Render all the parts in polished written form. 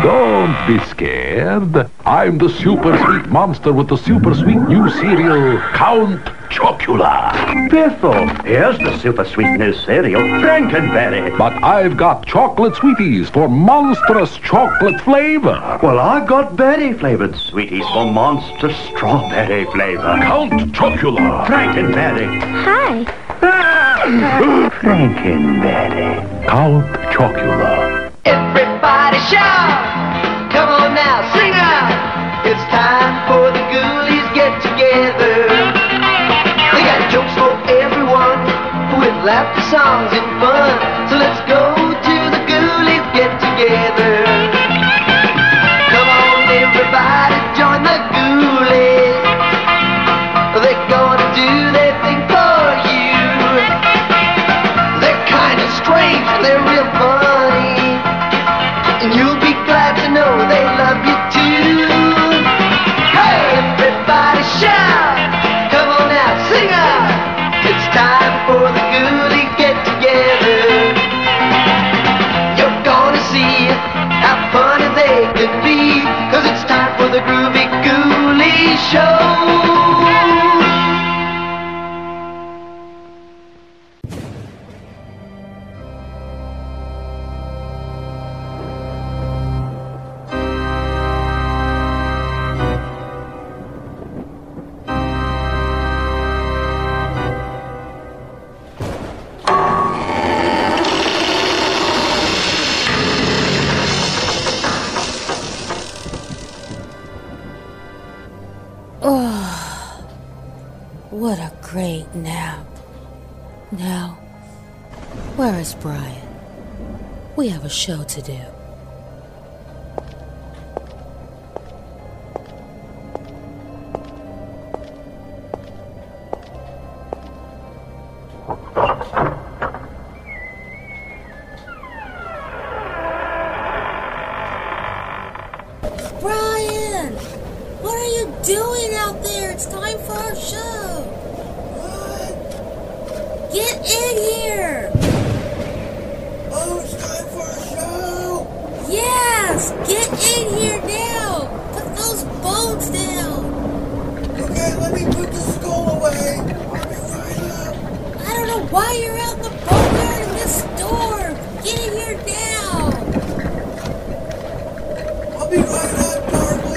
Don't be scared. I'm the super sweet monster with the super sweet new cereal, Count Chocula. Biffle, here's the super sweet new cereal, Frankenberry. But I've got chocolate sweeties for monstrous chocolate flavor. Well, I've got berry-flavored sweeties for monstrous strawberry flavor. Count Chocula. Frankenberry. Hi. Frankenberry. Count Chocula. Everybody shout! Come on now, sing out! It's time for the Ghoulies get together. They got jokes for everyone with laughter, songs, and fun. So let's go to the Ghoulies get together. Come on, everybody, join the Ghoulies. They're gonna do their thing for you. They're kind of strange, they're real funny. And you'll be glad to know they love you too. Hey, everybody shout! Come on now, sing out! It's time for the Ghoulies get together. You're gonna see how funny they can be, 'cause it's time for the Groovy Ghoulies show. What a great nap. Now, where is Brian? We have a show to do. Brian! What are you doing out there? It's time for our show. Get in here! Oh, it's time for a show! Yes! Get in here now! Put those bones down! Okay, let me put the skull away. I'll be right up. I don't know why you're out in the boneyard in this storm! Get in here now! I'll be right up, darling.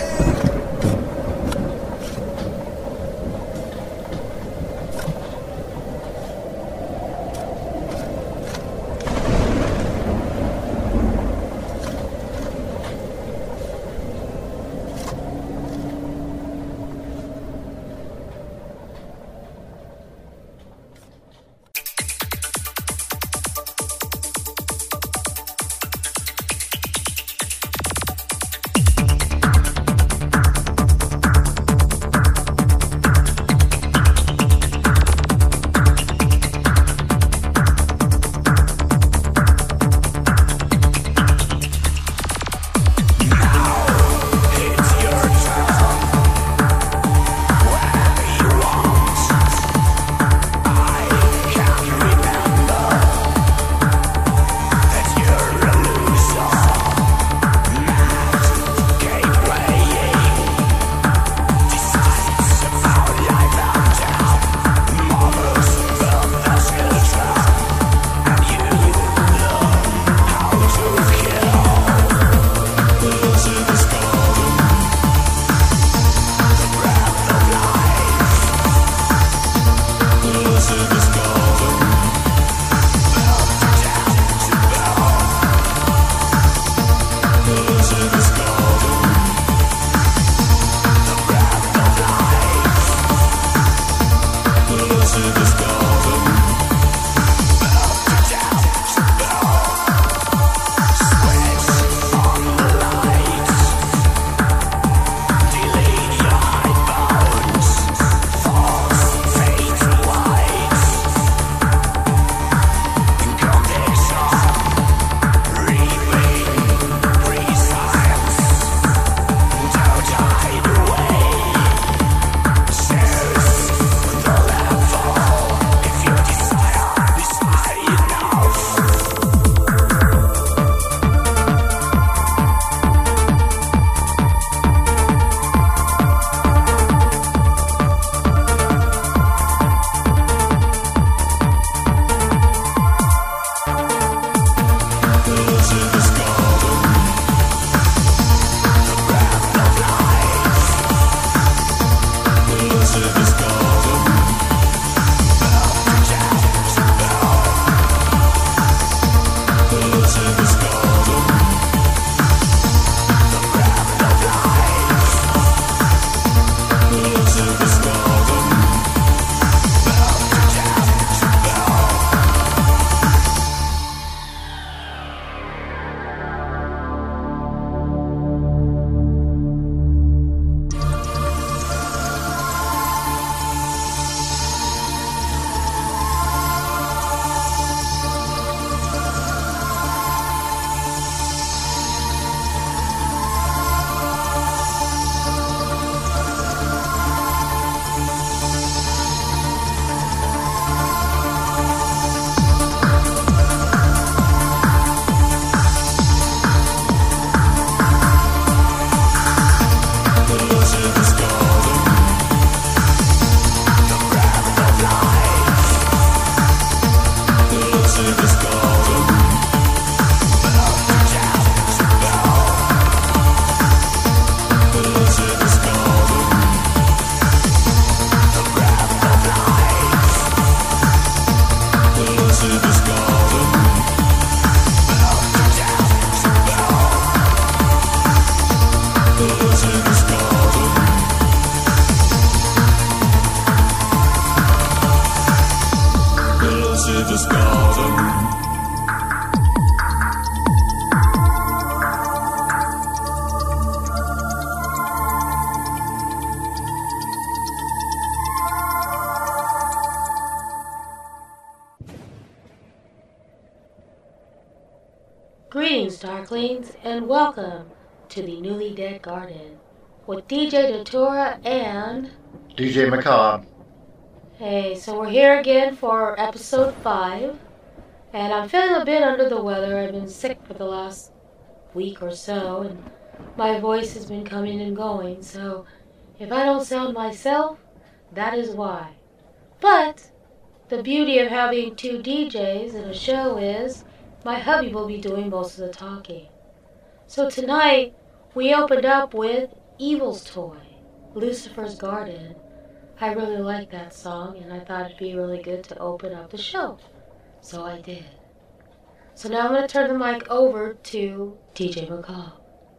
Greetings, Darklings, and welcome to the Newly Dead Garden with DJ Datura and DJ Macabre. Hey, so we're here again for episode 5, and I'm feeling a bit under the weather. I've been sick for the last week or so, and my voice has been coming and going, so if I don't sound myself, that is why. But the beauty of having 2 DJs in a show is my hubby will be doing most of the talking. So tonight, we opened up with Evil's Toy, Lucifer's Garden. I really like that song, and I thought it'd be really good to open up the show. So I did. So now I'm going to turn the mic over to DJ Macabre.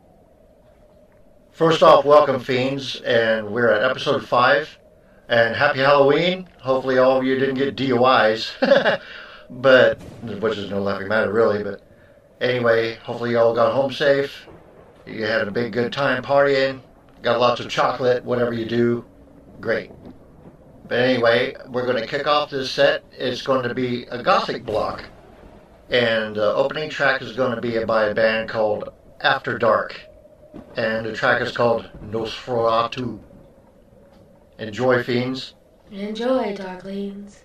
First off, welcome, Fiends, and we're at episode 5. And happy Halloween. Hopefully all of you didn't get DUIs, but which is no laughing matter, really. But anyway, hopefully you all got home safe. You had a big good time partying. Got lots of chocolate, whatever you do. Great. But anyway, we're going to kick off this set. It's going to be a gothic block. And the opening track is going to be by a band called After Dark. And the track is called Nosferatu. Enjoy, Fiends. Enjoy, Darklings.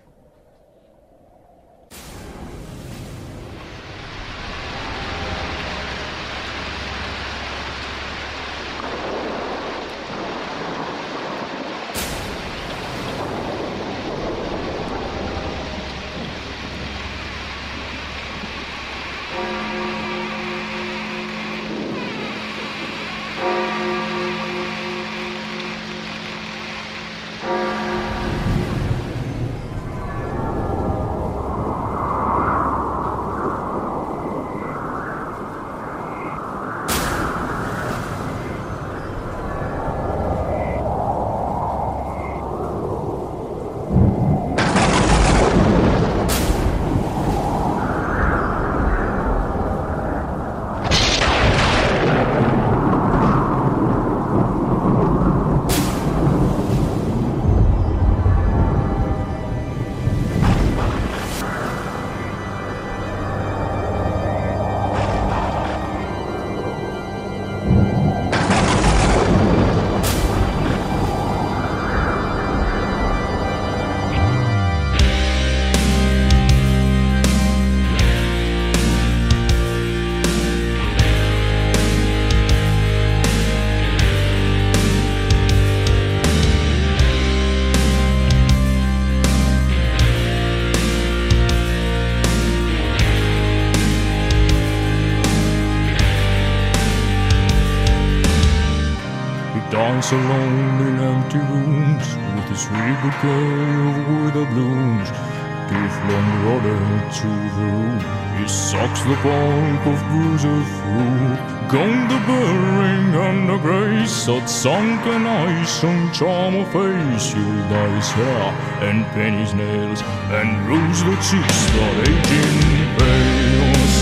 Dance alone in empty rooms with his sweet bouquet of wither blooms. Give long rudder to the room. He sucks the bulk of bruises through. Gone the bearing and the grace of sunken eyes and charm of face. He'll dye his hair and paint his nails and bruise the cheeks that aging pales.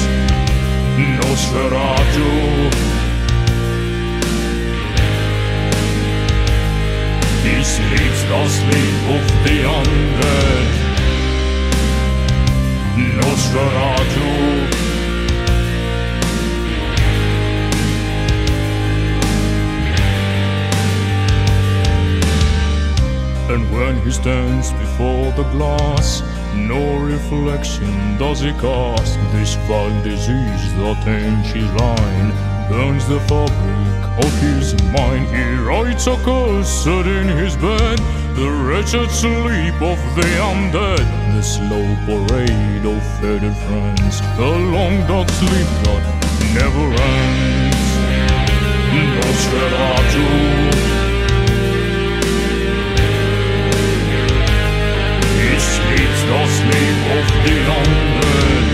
Nosferatu. He sleeps the sleep of the undead. Nosferatu. And when he stands before the glass, no reflection does he cast. This foul disease that taints his line burns the fabric of his mind. He writes a curse in his bed, the wretched sleep of the undead, the slow parade of faded friends, the long dark sleep that never ends. Nosferatu. He sleeps the sleep of the undead.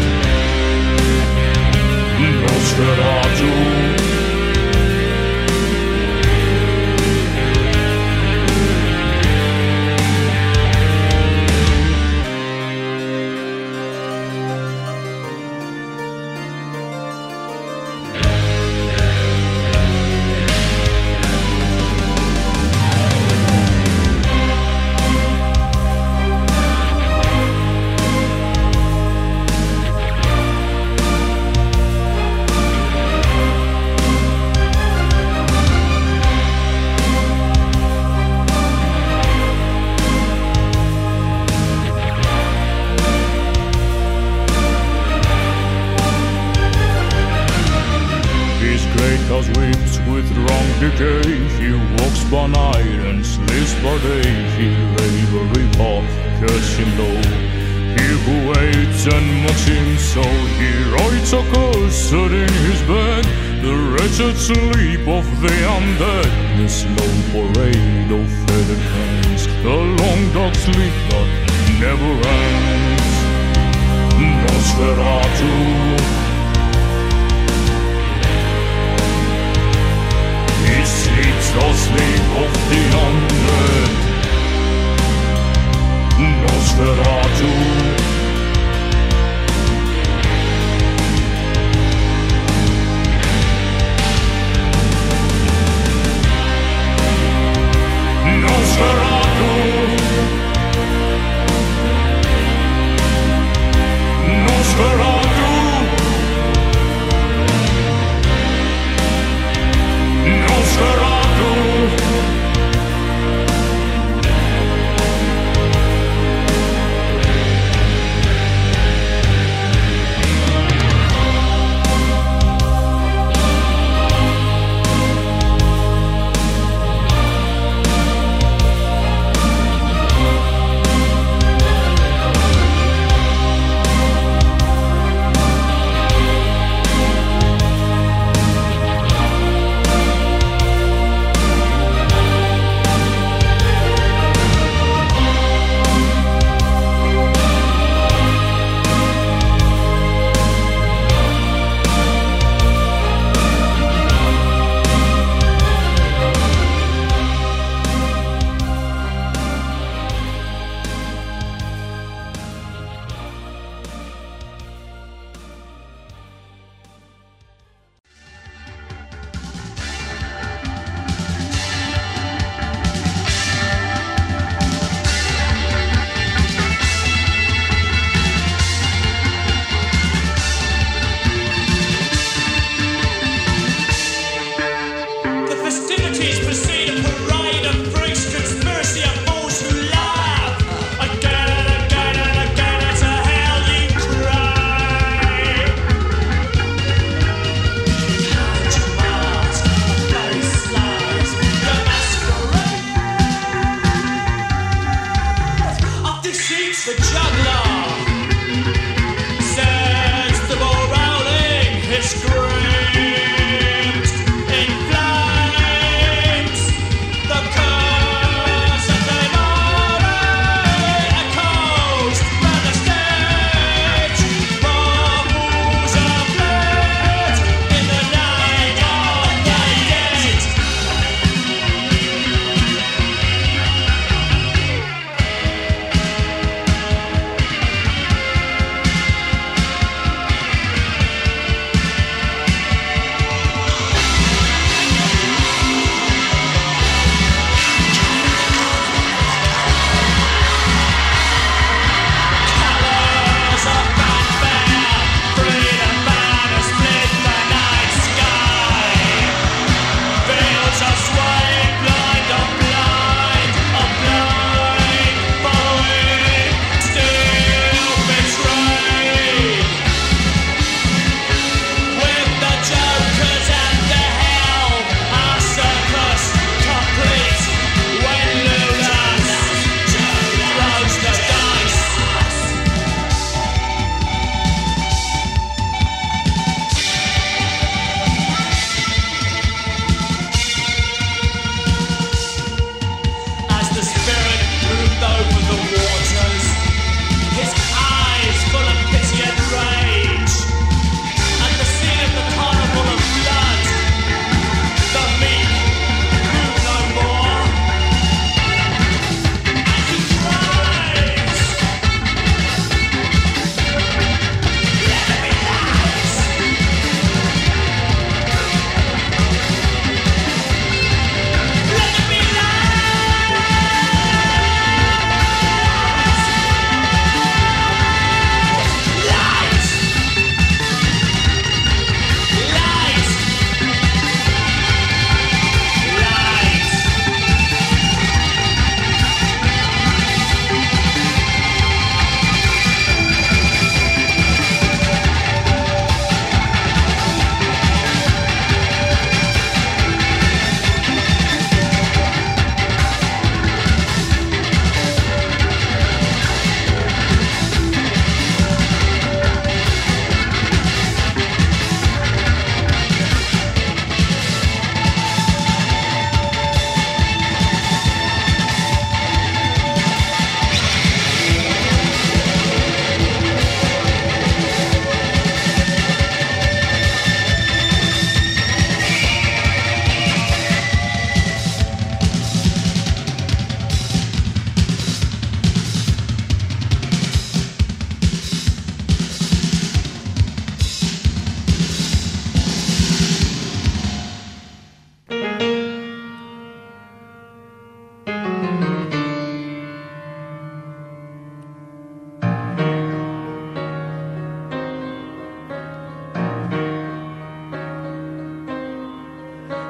Nosferatu. sleeps with wrong decay. He walks by night and sleeps by day. He bravely casting low. He who waits and mocks him so, he writes a curse in his bed. The wretched sleep of the undead, the slow parade of feathered hands, the long dark sleep that never ends. Nosferatu, he sleeps the sleep of the undead. Nosferatu, Nosferatu, Nosferatu.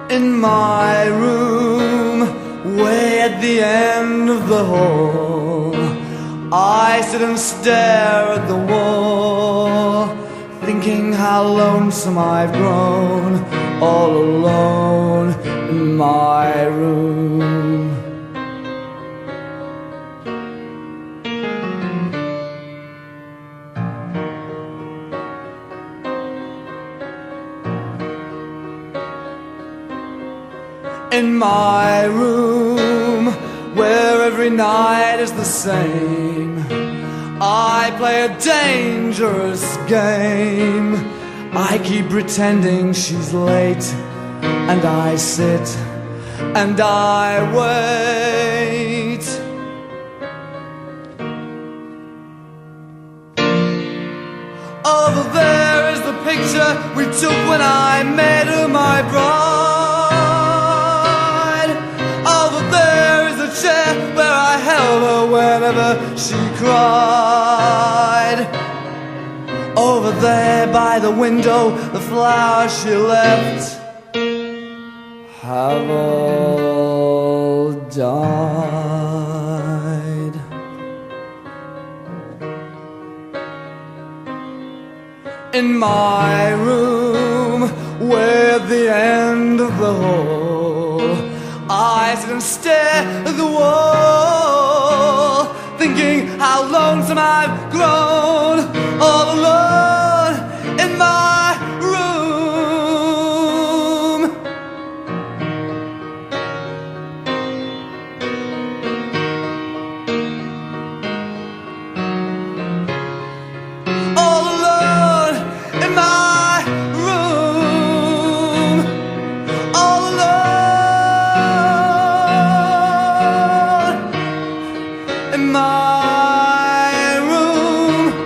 In my room, way at the end of the hall, I sit and stare at the wall, thinking how lonesome I've grown, all alone in my room. In my room, where every night is the same, I play a dangerous game. I keep pretending she's late, and I sit and I wait. Over there is the picture we took when I made her my bride. Over there is the chair where I held her whenever she cried. Over there by the window, the flowers she left have all died. In my room, where at the end of the hall, I sit and stare at the wall, thinking how lonesome I've grown, all alone in my room. All alone in my room. All alone in my room.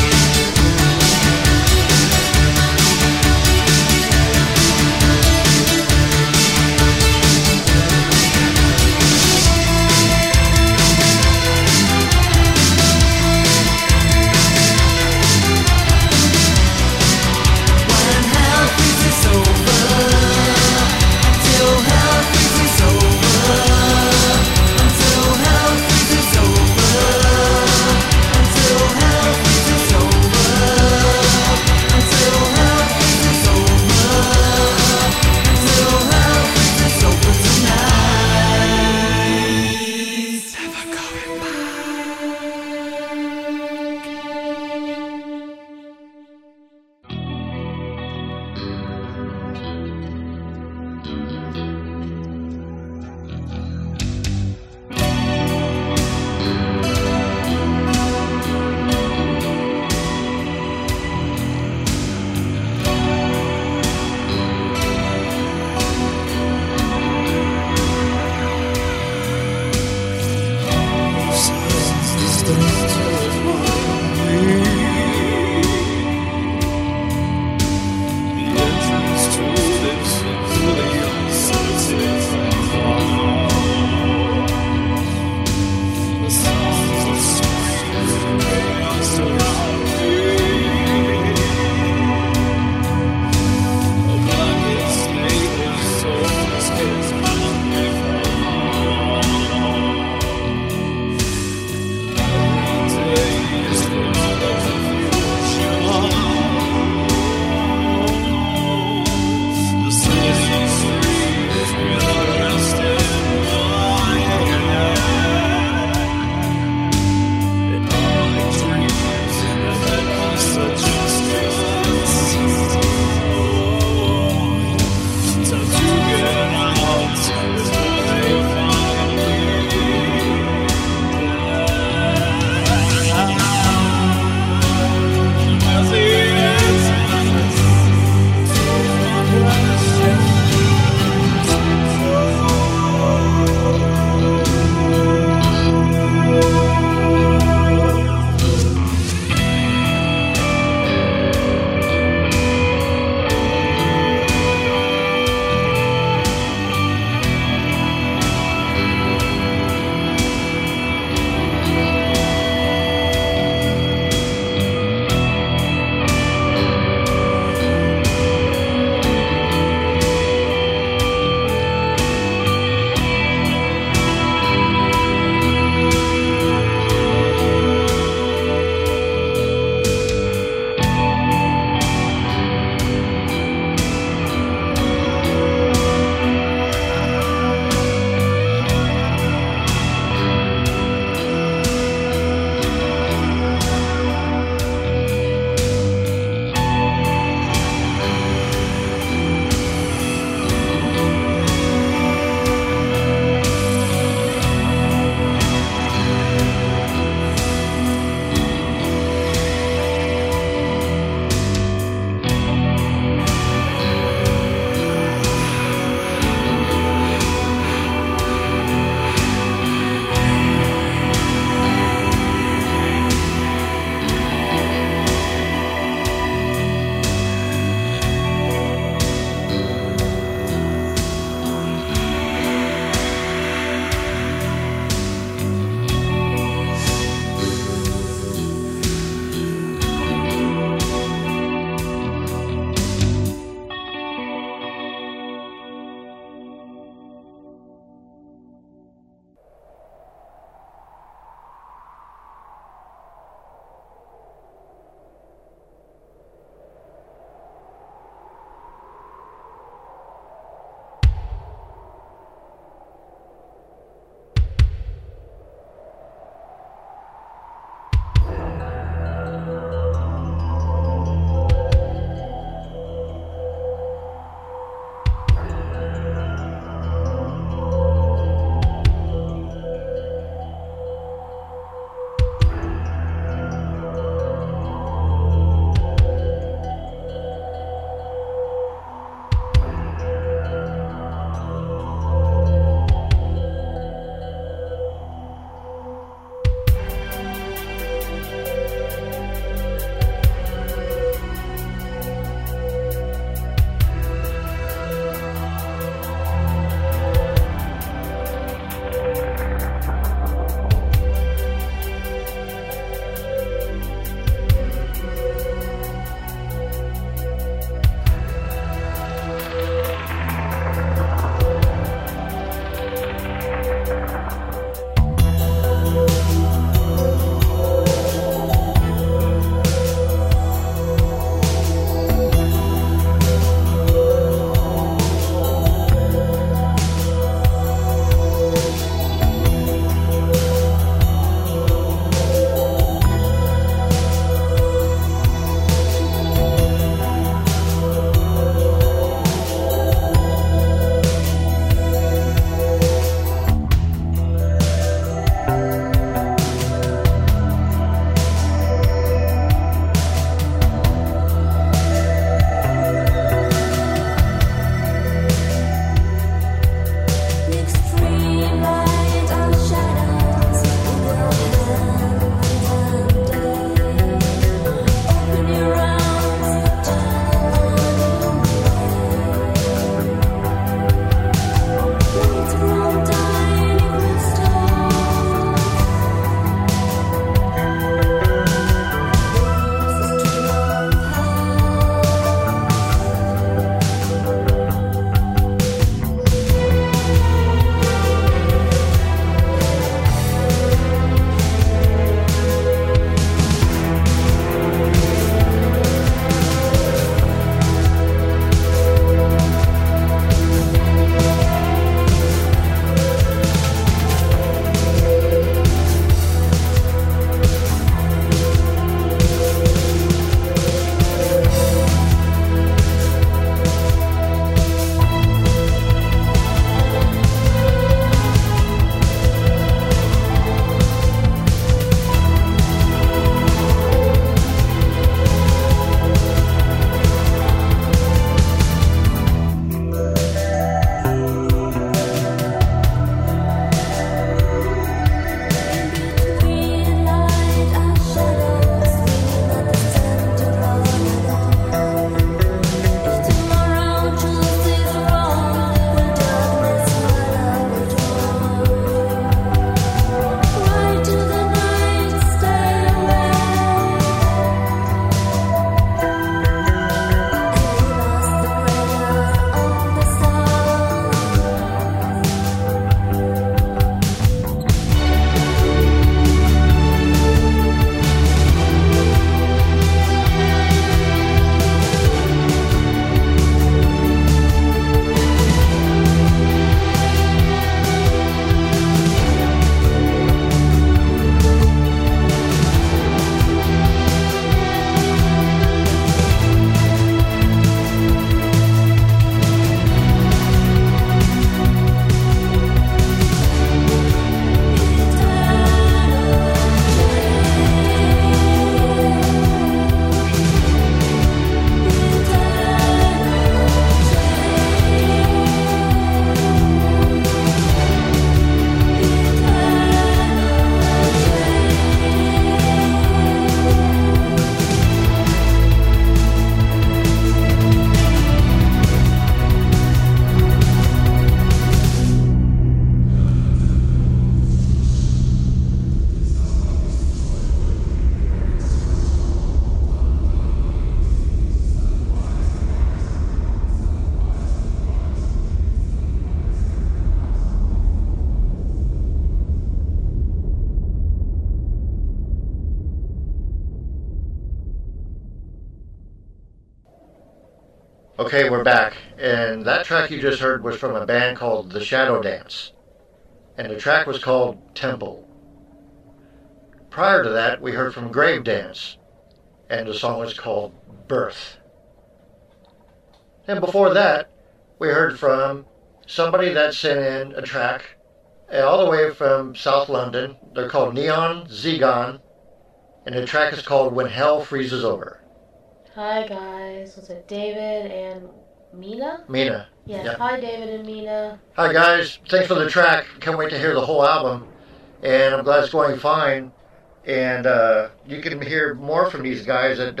Okay, we're back. And that track you just heard was from a band called The Shadow Dance. And the track was called Temple. Prior to that, we heard from Grave Dance. And the song was called Birth. And before that, we heard from somebody that sent in a track all the way from South London. They're called Neon Zegon. And the track is called When Hell Freezes Over. Hi guys, was it David and Mina? Mina. Yes. Yeah. Hi David and Mina. Hi guys, thanks for the track. Can't wait to hear the whole album. And I'm glad it's going fine. And you can hear more from these guys at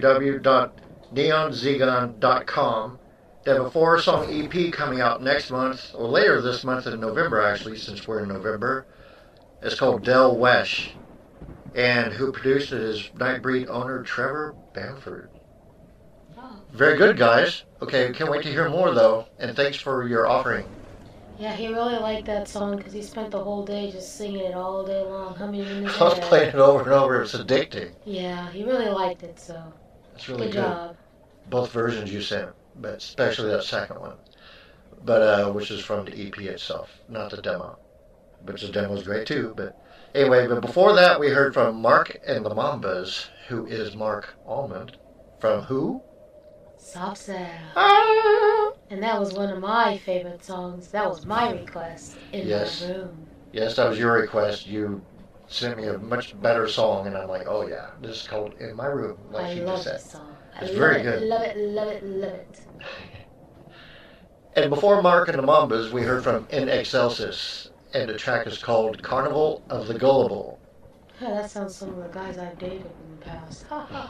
www.neonzegon.com. They have a 4-song EP coming out next month, or later this month in November actually, since we're in November. It's called Del Wesh. And who produced it is Nightbreed owner Trevor Bamford. Very good, guys. Okay, can't wait to hear more, though. And thanks for your offering. Yeah, he really liked that song because he spent the whole day just singing it all day long, humming in his I was head. playing it over and over. It's addicting. Yeah, he really liked it, so It's really good good. job. Both versions you sent, but especially that second one. But which is from the EP itself, not the demo. But the demo is great, too. But anyway, but before that, we heard from Mark and the Mambas, who is Mark Almond. From who? Soft Cell. And that was one of my favorite songs. That was my request in Yes. my room. Yes, that was your request. You sent me a much better song, and I'm like, oh yeah, this is called In My Room, like I you love just said. this song. It's I very love it, good. Love it, love it, love it. And before Mark and the Mambas, we heard from In Excelsis, and the track is called Carnival of the Gullible. Yeah, that sounds some of the guys I've dated in the past.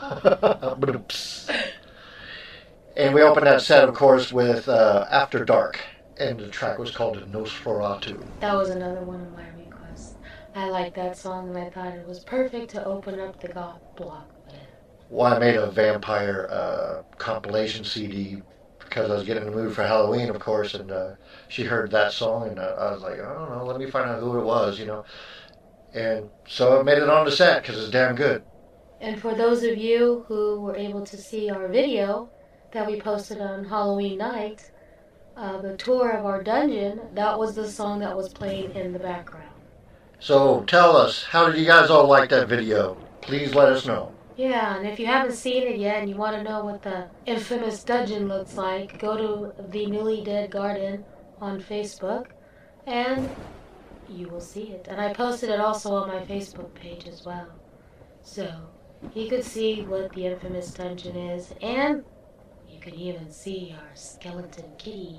And we opened that set, of course, with After Dark, and the track was called Nosferatu. That was another one of my requests. I liked that song and I thought it was perfect to open up the goth block with. Well, I made a vampire compilation CD because I was getting in the mood for Halloween, of course, and she heard that song, and I was like, I don't know, let me find out who it was, you know. And so I made it on the set because it's damn good. And for those of you who were able to see our video that we posted on Halloween night, the tour of our dungeon, that was the song that was playing in the background. So tell us, how did you guys all like that video? Please let us know. Yeah, and if you haven't seen it yet and you want to know what the infamous dungeon looks like, go to the Newly Dead Garden on Facebook and you will see it. And I posted it also on my Facebook page as well. So you could see what the infamous dungeon is, and you can even see our skeleton kitty.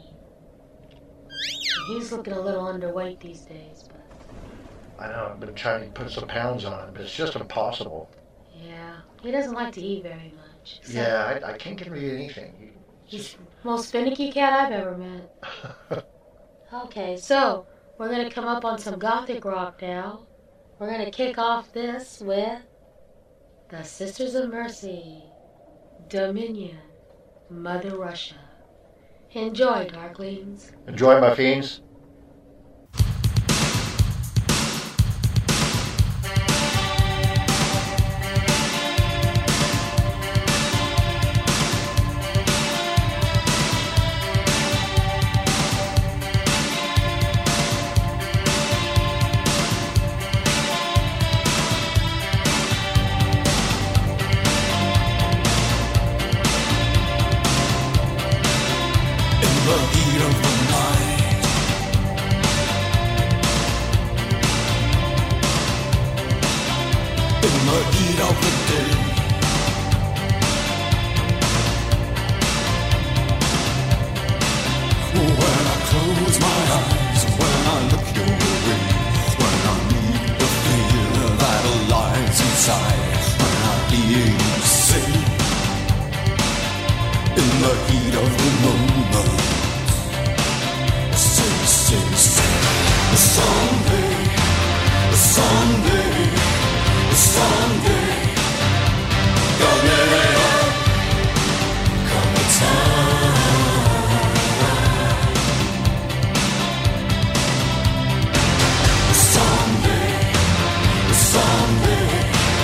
He's looking a little underweight these days, but I know, I've been trying to put some pounds on him, but it's just impossible. yeah, he doesn't like to eat very much. So Yeah, I can't get him to eat anything. he's the most finicky cat I've ever met. Okay, so we're going to come up on some gothic rock now. We're going to kick off this with the Sisters of Mercy, Dominion, Mother Russia. Enjoy, Darklings. Enjoy, my fiends.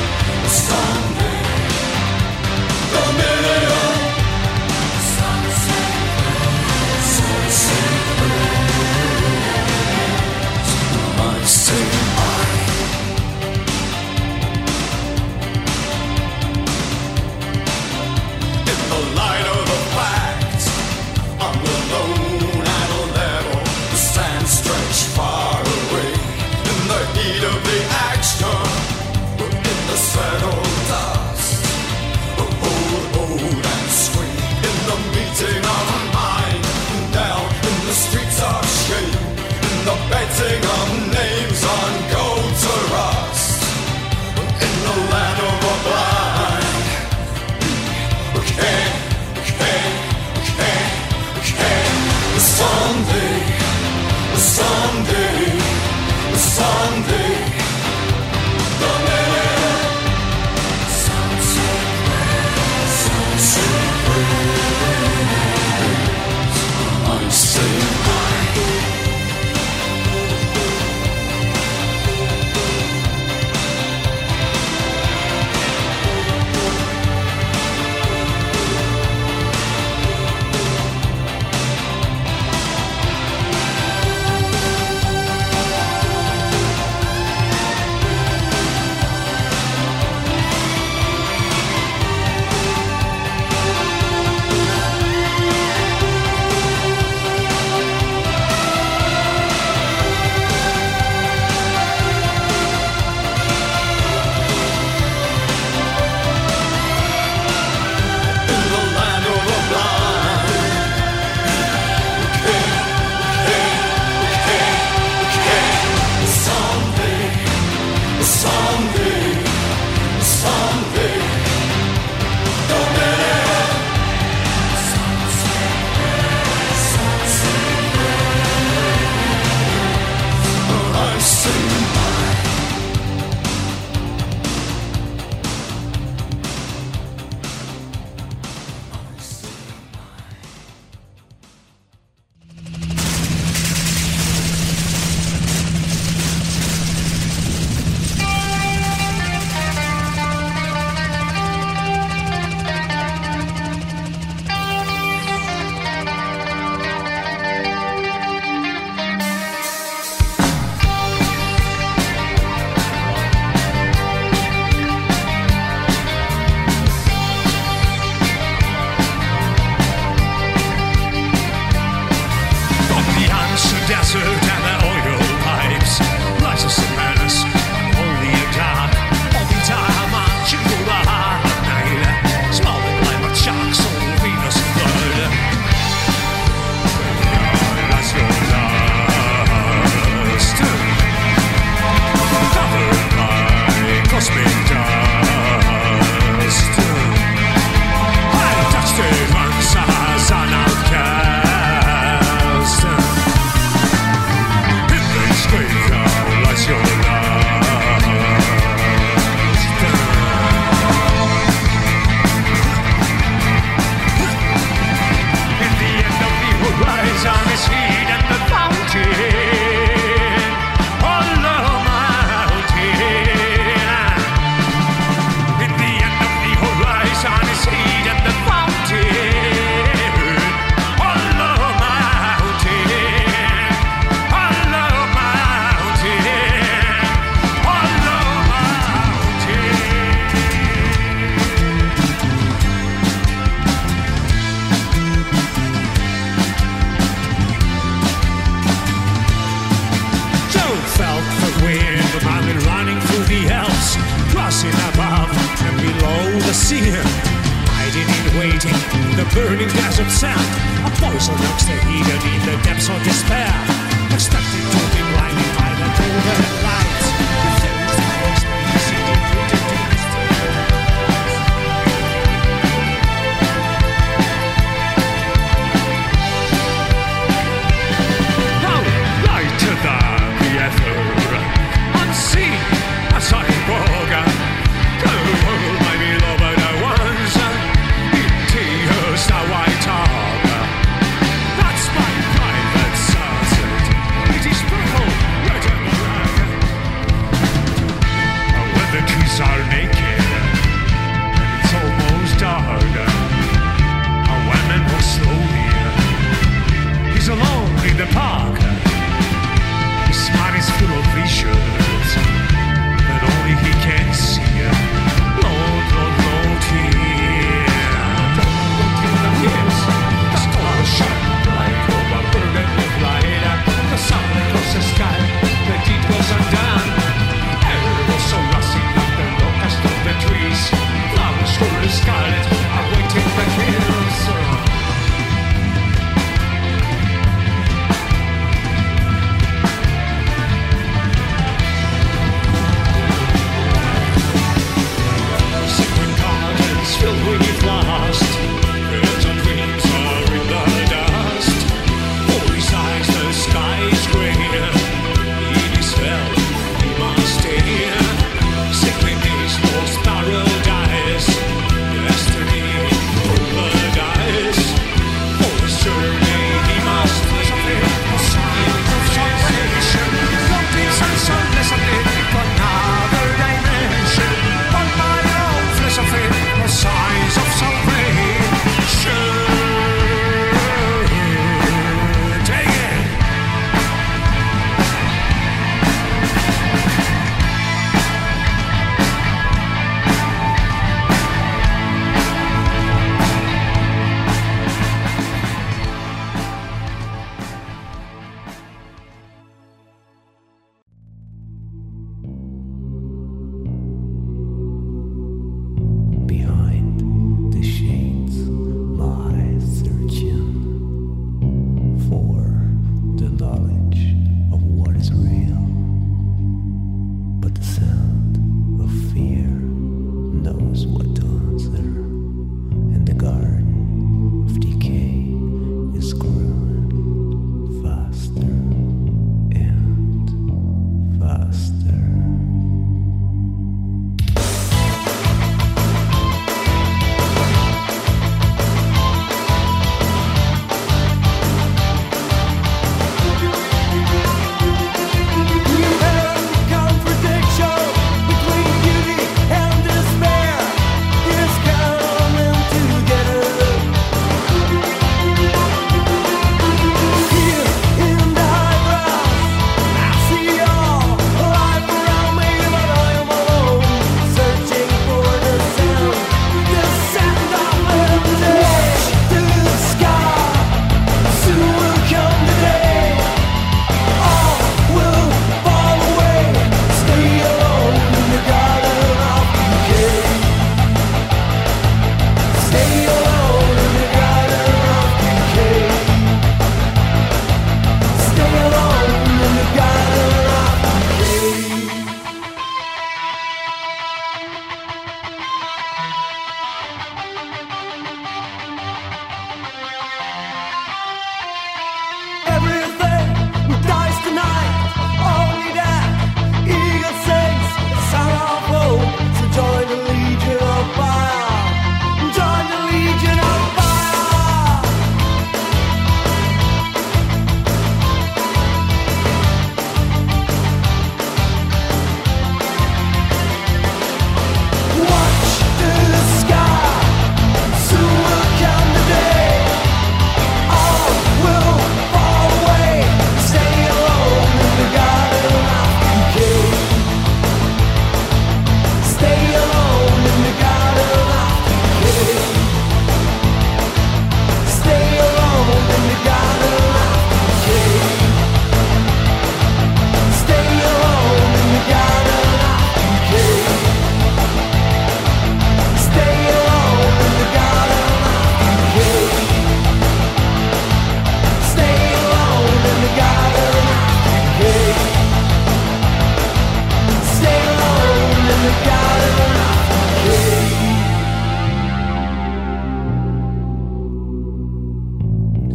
Someday, burning desert sand. A voice unlocks the heat in the depths of despair. Expected to be blinded by the overhead lights. Now, lighter than the ether, unseen as I walk. Go, my beloved ones, in tears now I talk. That's my private sunset. It is purple, red and black.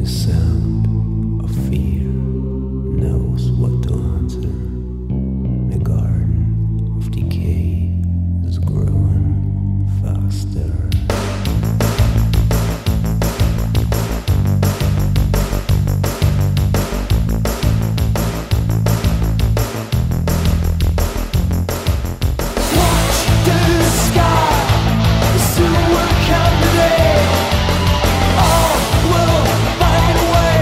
the sound of fear knows what to answer. The garden of decay is growing faster. All will find a way.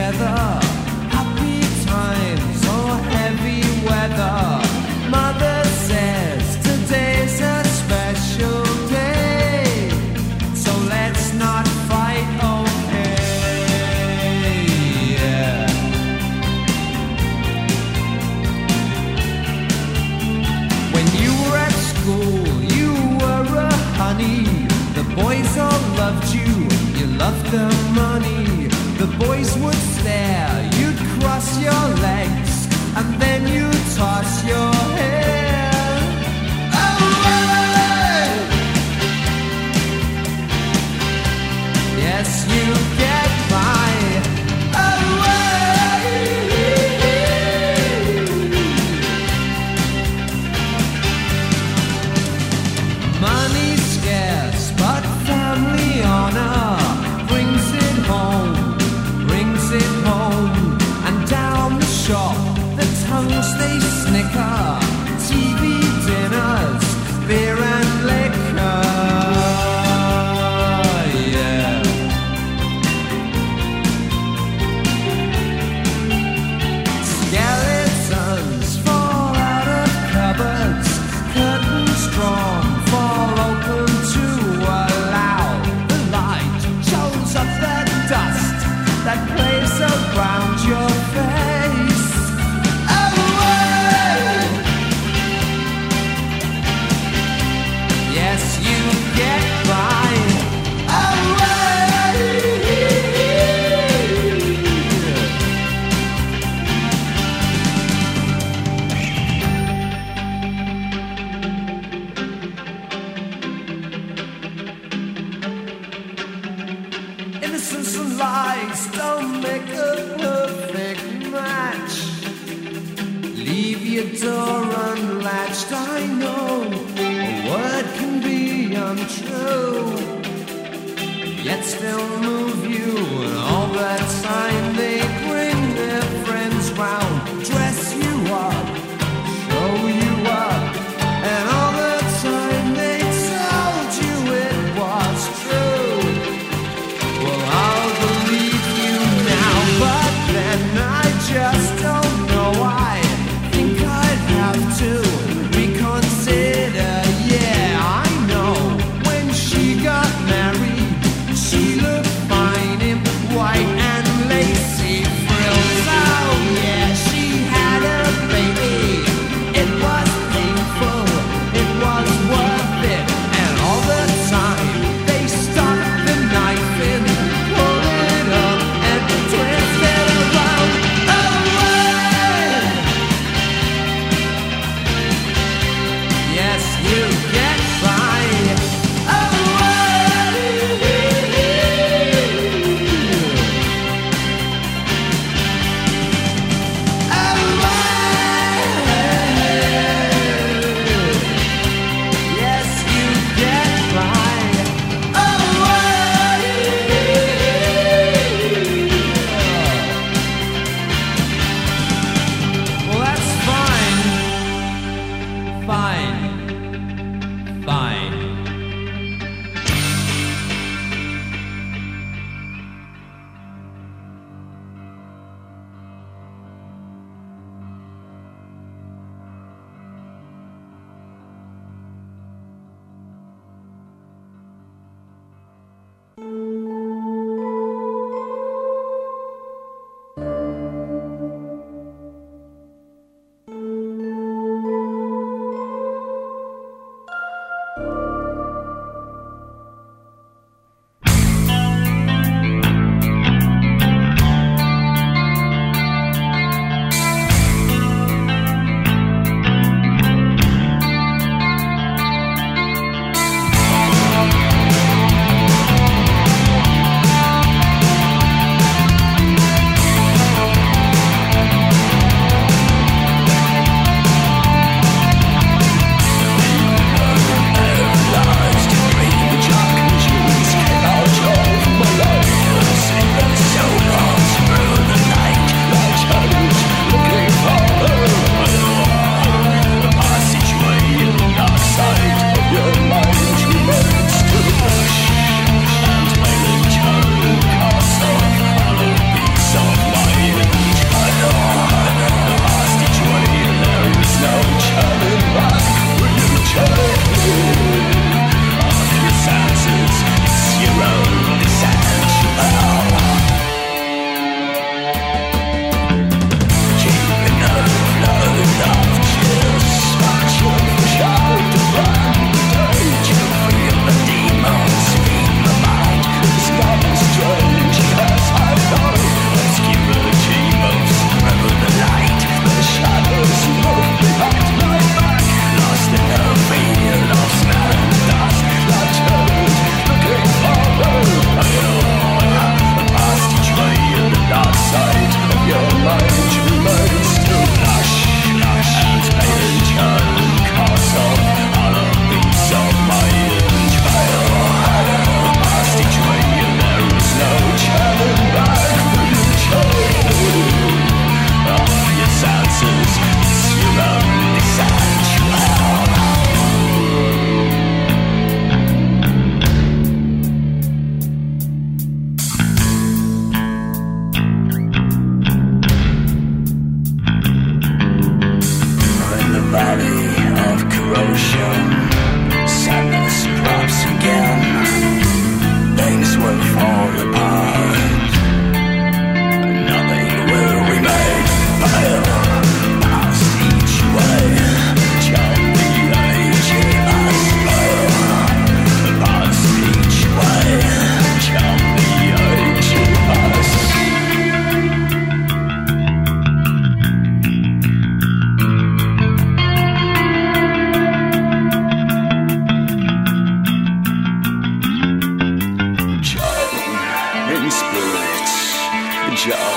together. Happy times or heavy weather. Mother says today's a special day, so let's not fight, okay? Yeah. When you were at school, you were a honey. The boys all loved you, you loved the money. The boys would stare, you'd cross your legs, and then you'd toss your hair away. Yes, you get by away. Money's scarce, but family honor brings it home, and down the shop, the tongues they snicker, TV dinners, beer and liquor, yeah. Skeletons fall out of cupboards, curtains drawn, fall open to allow the light, shows up the dust that plays around your face. Away! Yes, you get by. Away! Innocence and lies don't make a perfect match. Leave your door unlatched, I know a word can be untrue, yet still move you. And all that time they bring their friends round, dress you up, show you up, and all the time they told you it was true. Well, I'll believe you now, but then I just don't know. I think I'd have to reconsider. Yeah, I know when she got married, she looked fine in white and lace.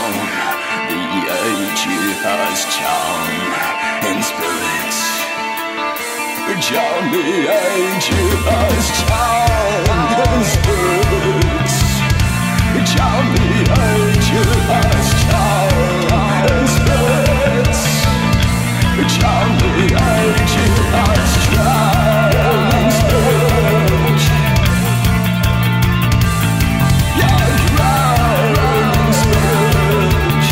down. The age has charm and spirits. John, the age has charm and spirits. John, the age has charm and spirits. John, the age has charm and spirits. Your drowning spirit.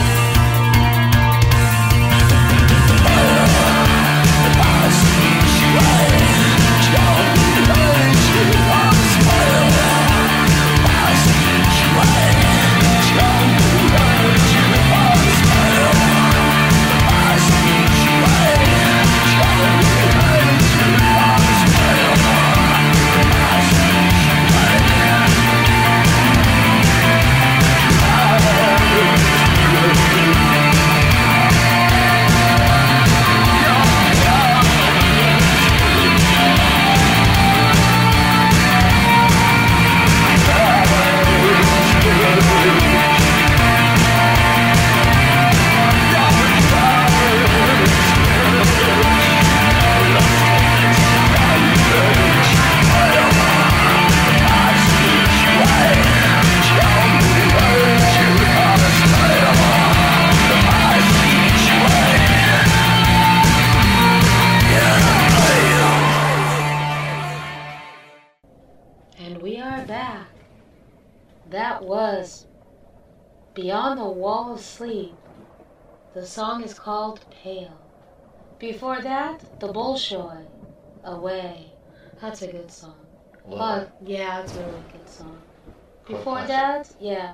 Passage way. John, the age has charm. Passage way. John, the age has charm. Passage way. John, the age has charm. And we are back. That was Beyond the Wall of Sleep. The song is called Pale. Before that, The Bolshoi, Away. That's a good song. Yeah, it's a really good song. Before that,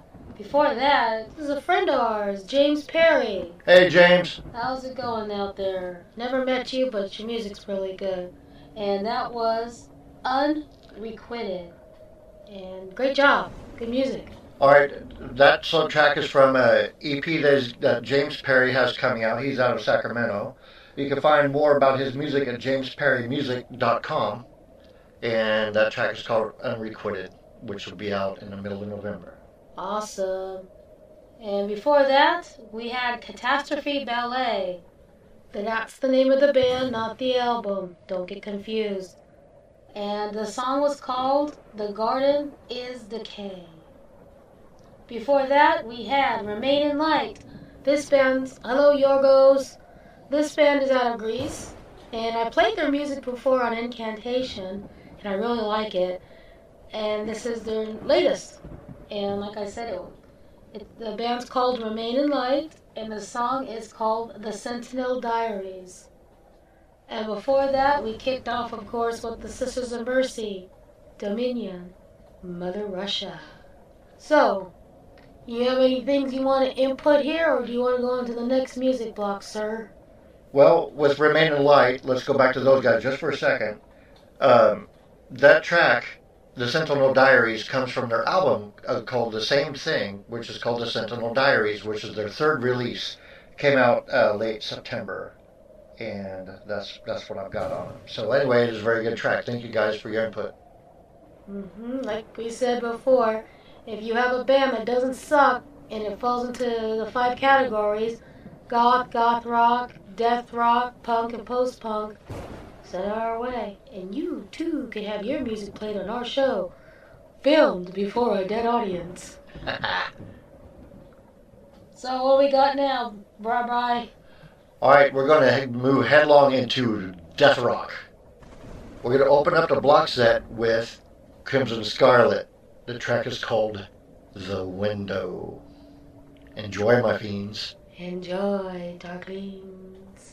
this is a friend of ours, James Perry. Hey, James. How's it going out there? Never met you, but your music's really good. And that was Unrequited. And great job. Good music. All right, that track is from an EP that James Perry has coming out. He's out of Sacramento. You can find more about his music at jamesperrymusic.com. And that track is called Unrequited, which will be out in the middle of November. Awesome. And before that, we had Catastrophe Ballet. That's the name of the band, not the album. Don't get confused. And the song was called The Garden is Decay. Before that, we had Remain in Light. This band's, hello Yorgos. This band is out of Greece. And I played their music before on Incantation, and I really like it. And this is their latest. And like I said, the band's called Remain in Light, and the song is called The Sentinel Diaries. And before that, we kicked off, of course, with the Sisters of Mercy, Dominion, Mother Russia. So, you have any things you want to input here, or do you want to go on to the next music block, sir? Well, with Remain in Light, let's go back to those guys just for a second. That track, The Sentinel Diaries, comes from their album called The Same Thing, which is called The Sentinel Diaries, which is their third release. Came out late September. And that's what I've got on it. So anyway, it is a very good track. Thank you guys for your input. Like we said before, if you have a band that doesn't suck and it falls into the 5 categories, goth rock, death rock, punk, and post-punk, send it our way. And you, too, can have your music played on our show, filmed before a dead audience. So what do we got now, Bri? All right, we're going to move headlong into death rock. We're going to open up the block set with Crimson Scarlet. The track is called The Window. Enjoy, my fiends. Enjoy, darklings.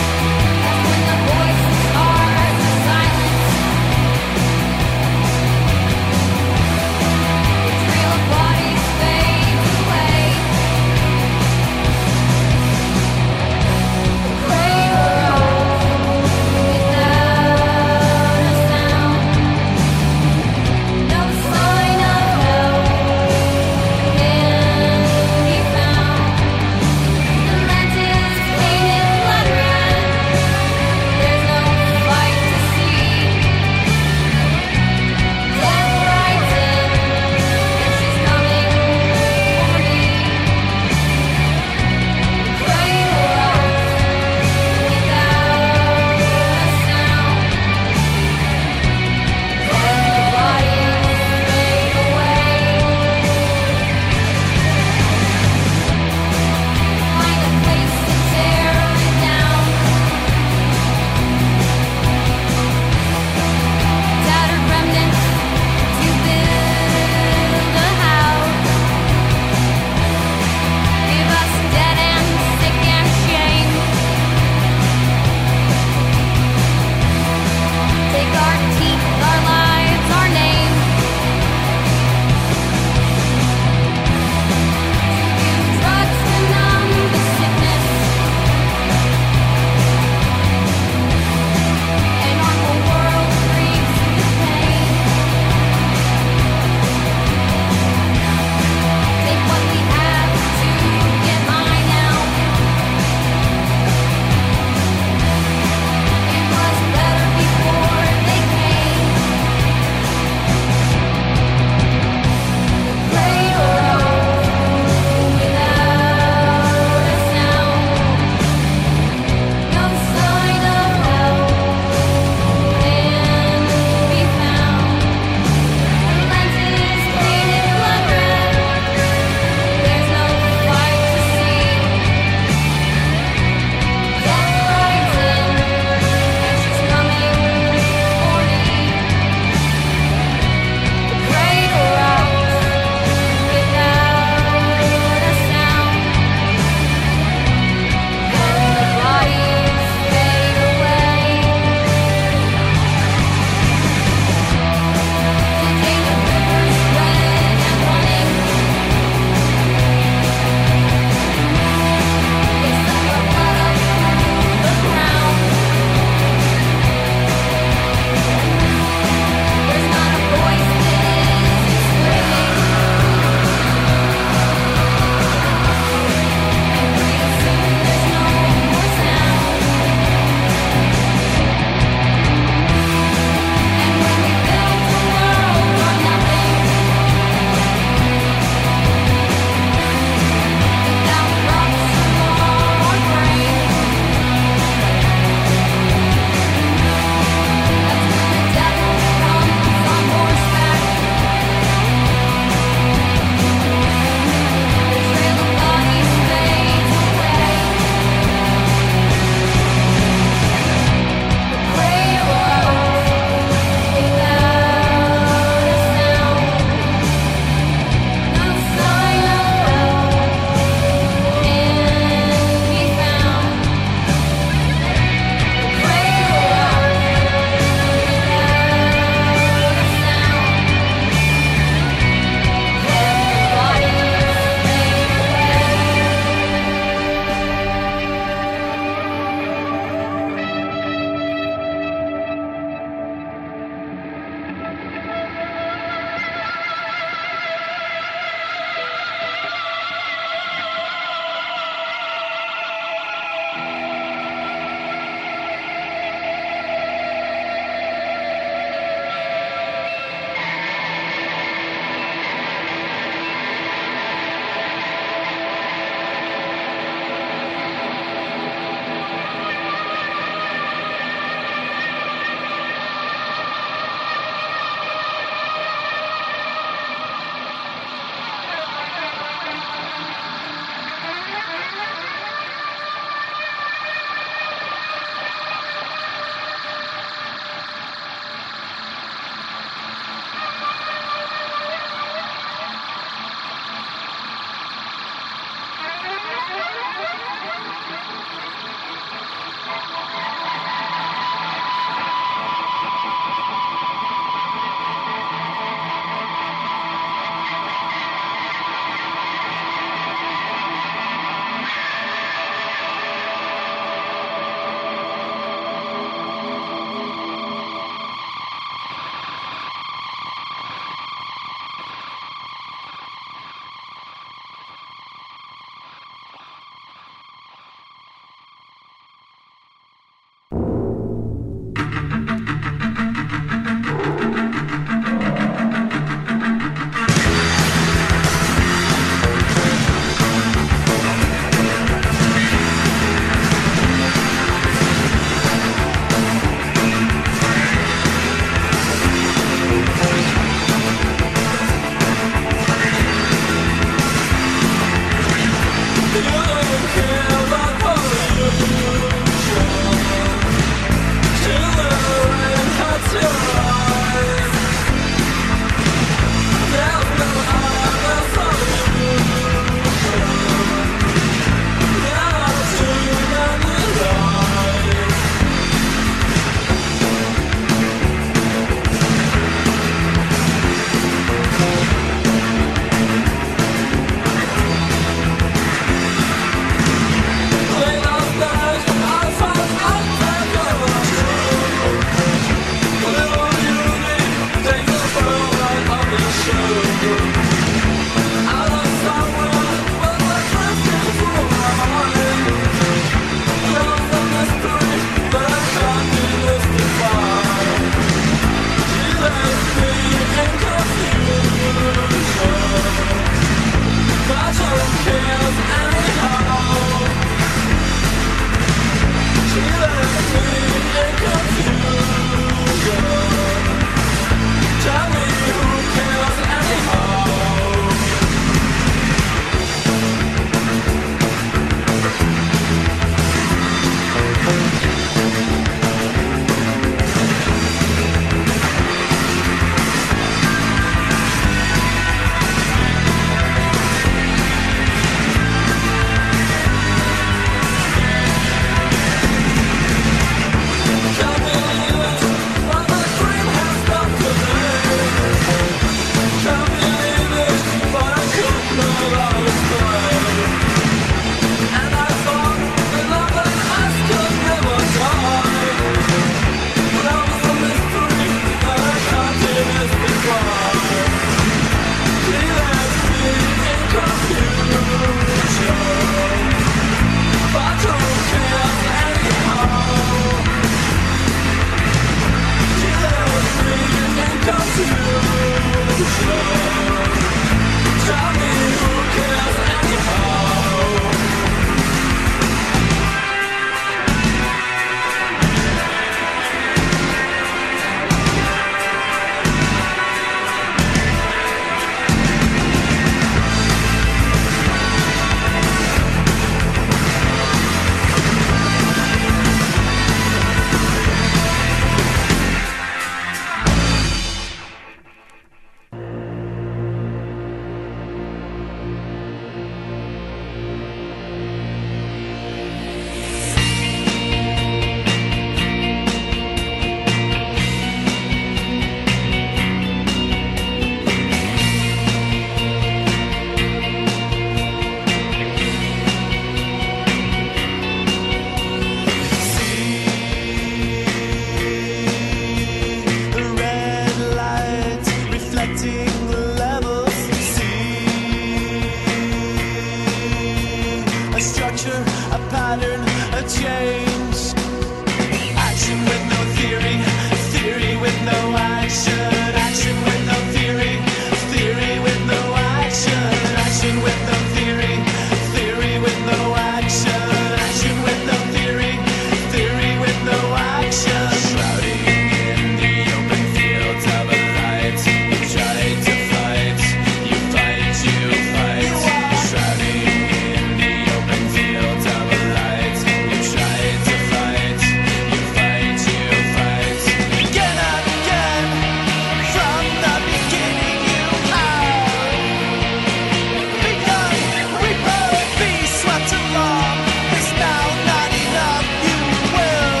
a structure, a pattern, a change. Action with no theory, theory with no action. Action with no theory, theory with no action. Action with no theory, theory with no action. Action with no theory, theory with no action. Shrouding in the open fields of a light, you try to fight, you fight, you fight. Shrouding in the open fields of a light, you try to fight, you fight, you fight. Again and again, from the beginning you have begun. Rebirth, be swept along, is now not enough, you will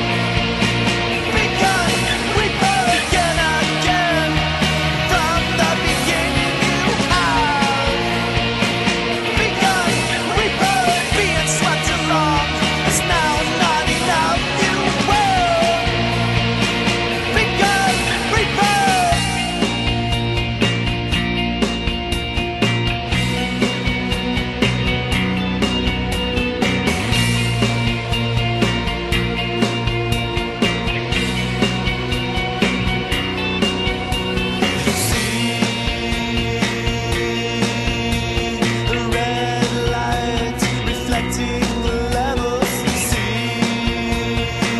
begun. Rebirth, again and again, from the beginning you have begun. Rebirth, being swept along, is now not enough, you will begun. Rebirth. The red light reflecting the levels. See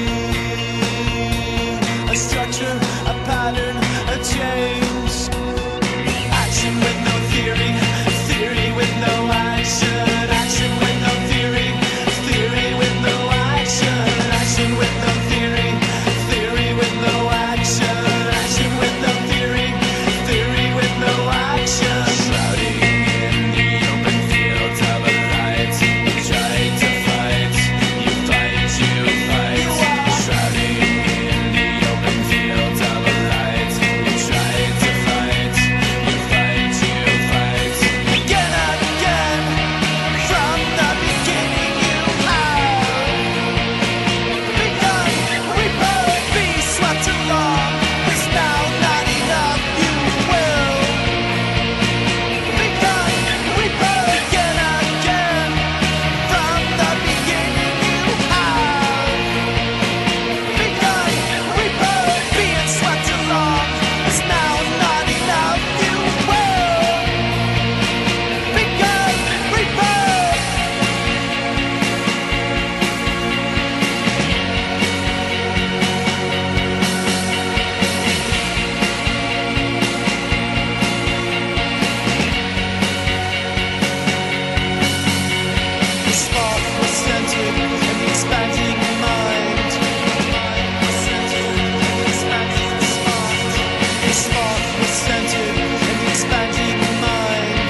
a structure, a pattern, a change. Action with no theory, theory with no action. Action with no theory, theory with no action. Action with no theory, theory with no action. Action with no theory, theory with no action. Shrouding in the open fields of a light, you try to fight, you fight, you fight. Shrouding in the open fields of a light, you try to fight, you fight, you fight. Again and again, from the beginning you have begun. Rebirth, be swept along, is now not enough, you will begun. Rebirth, again and again, from the beginning you have begun. Rebirth, being swept along, is now not enough, you will begun. Rebirth. The spark was centered in the expanding mind. The spark was centered in the expanding mind.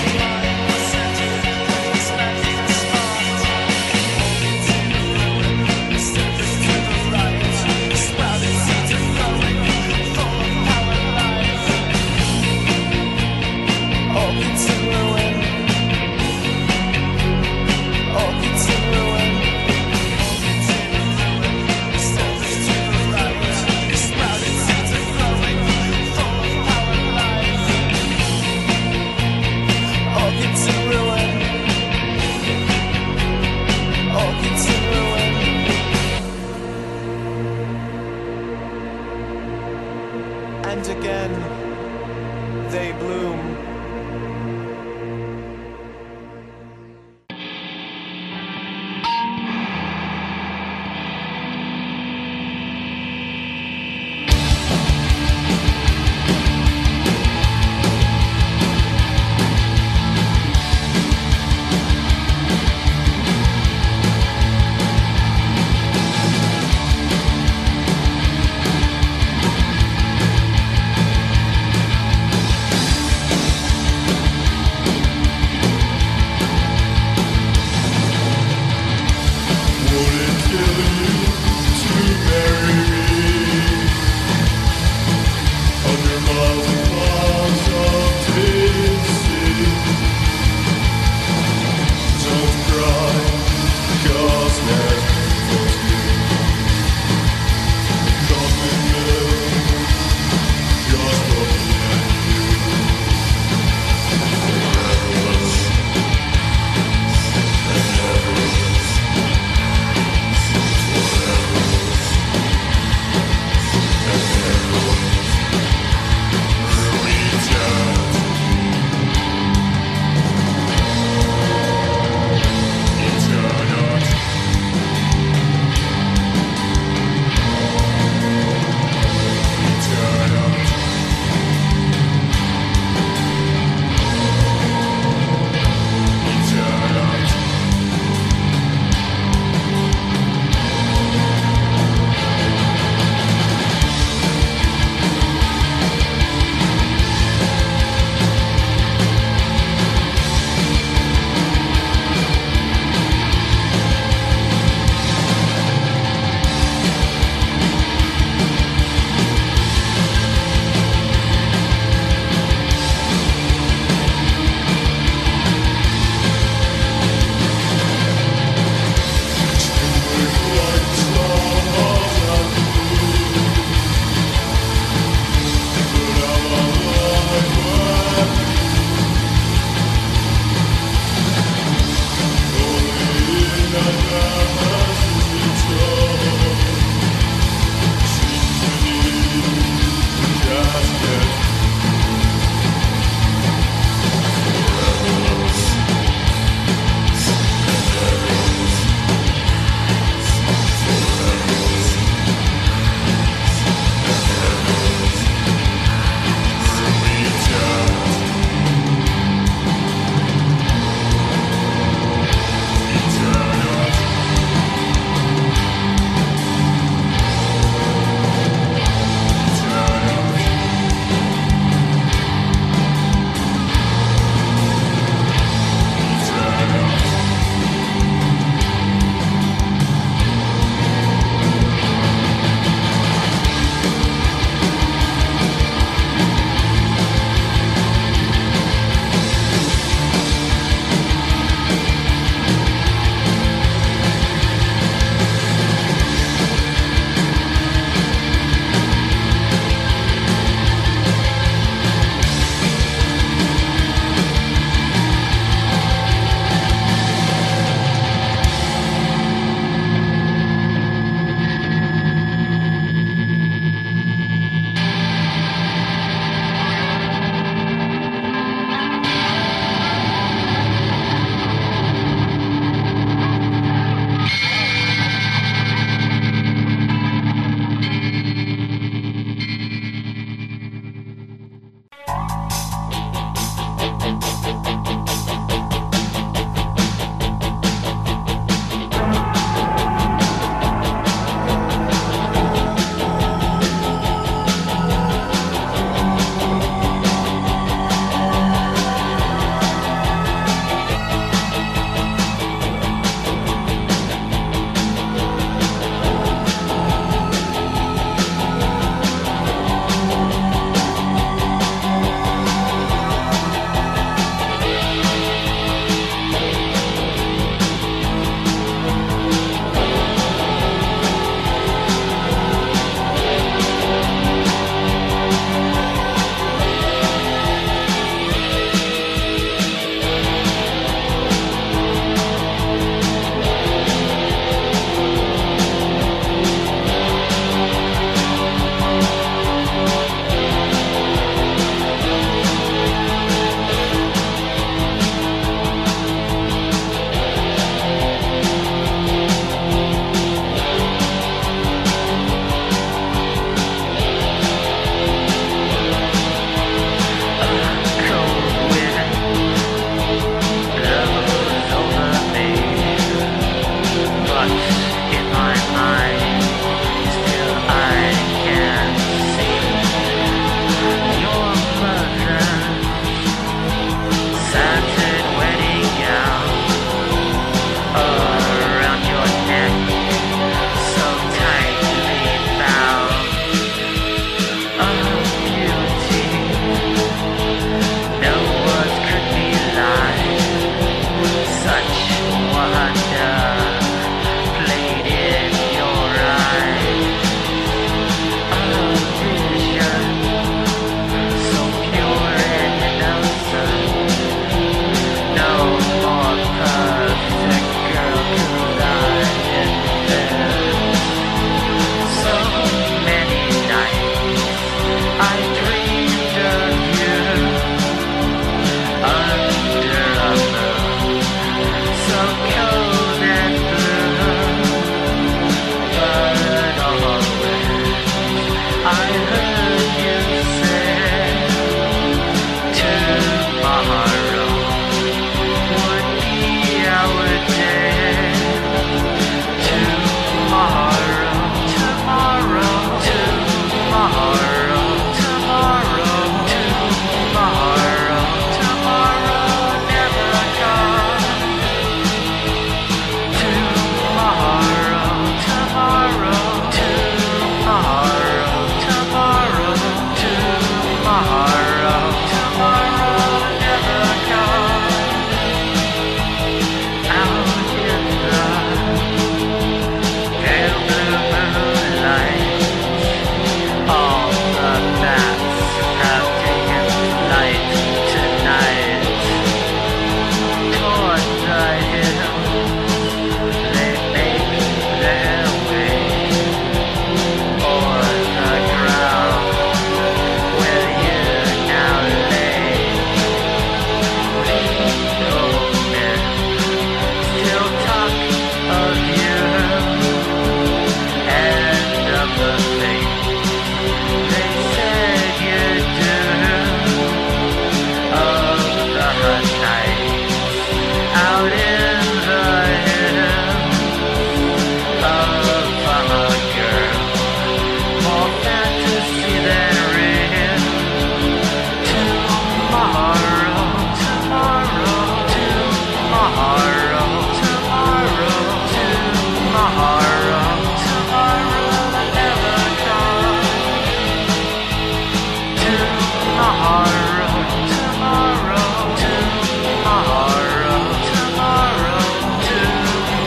Surface to the right, sprouted seeds are growing, full of power and life. Orchids in ruin. Orchids in ruin. Surface to the right, sprouted seeds are growing, full of power and life. Orchids in ruin. Orchids in ruin. And again, they bloom.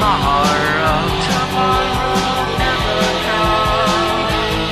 tomorrow never comes.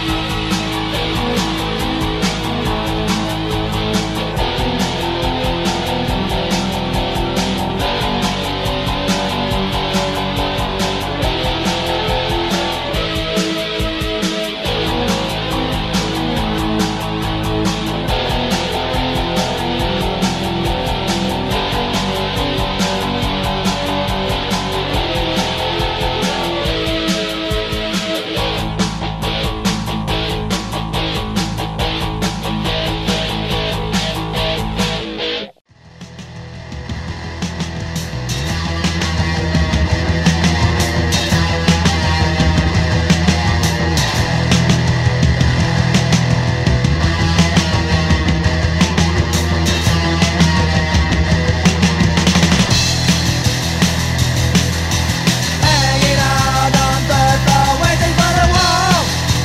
Hanging out on third floor, waiting for the wall.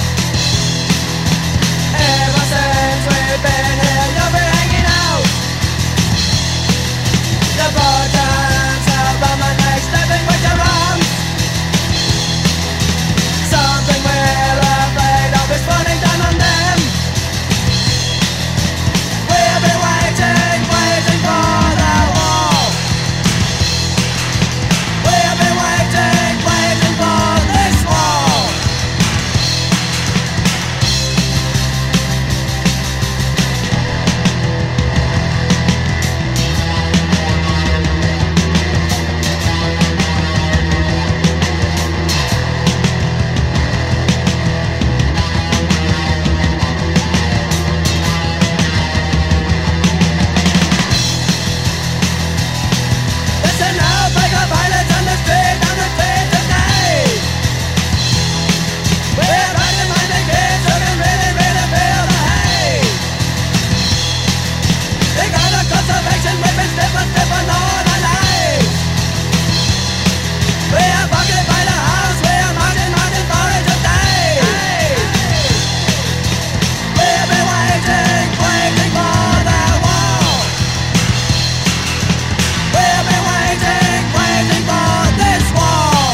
Ever since we've been here, you've been hanging out. You brought your hands around my neck, stepping with your arms. Something we're afraid of is falling down on them. We've been waiting for the wall. We've been waiting for this wall. Listen now, break of violence on the street tonight. We're right-minded kids who can really feel the hate. They got a conservation weapon, stepping all our lives. We are bucketed by the house, we are marching for it today. We've been waiting for the wall. We've been waiting for this wall.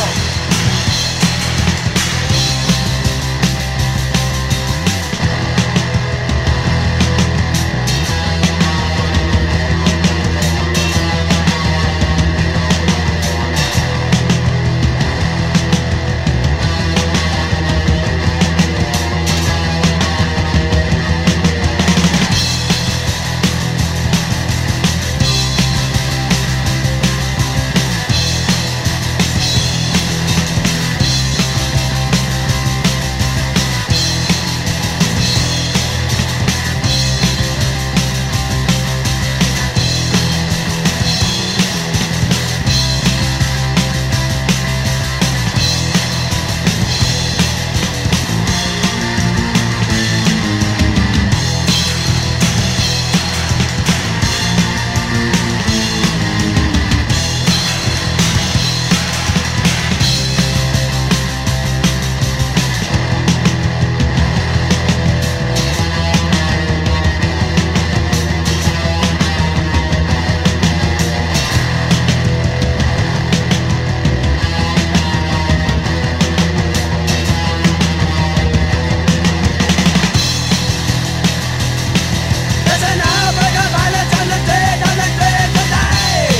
Listen now, break of violence on the street tonight.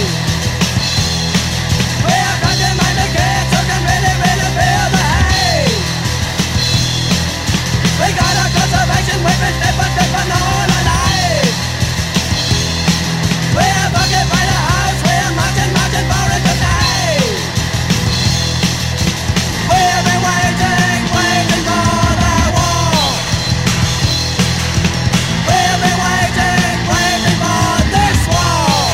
We are right-minded kids who can really feel the hate. We got a conservation weapon, stepping all our lives. We are bucketed by the house, we are marching for it today. We've been waiting for the wall. We've been waiting for this wall.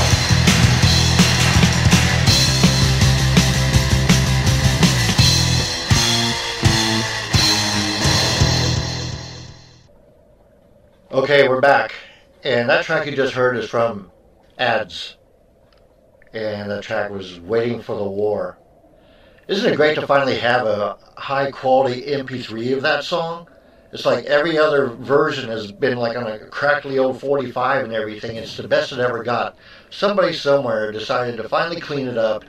Okay, we're back. And that track you just heard is from Ads. And that track was Waiting for the War. Isn't it great to finally have a high quality MP3 of that song? It's like every other version has been like on a crackly old 45 and everything. It's the best it ever got. Somebody somewhere decided to finally clean it up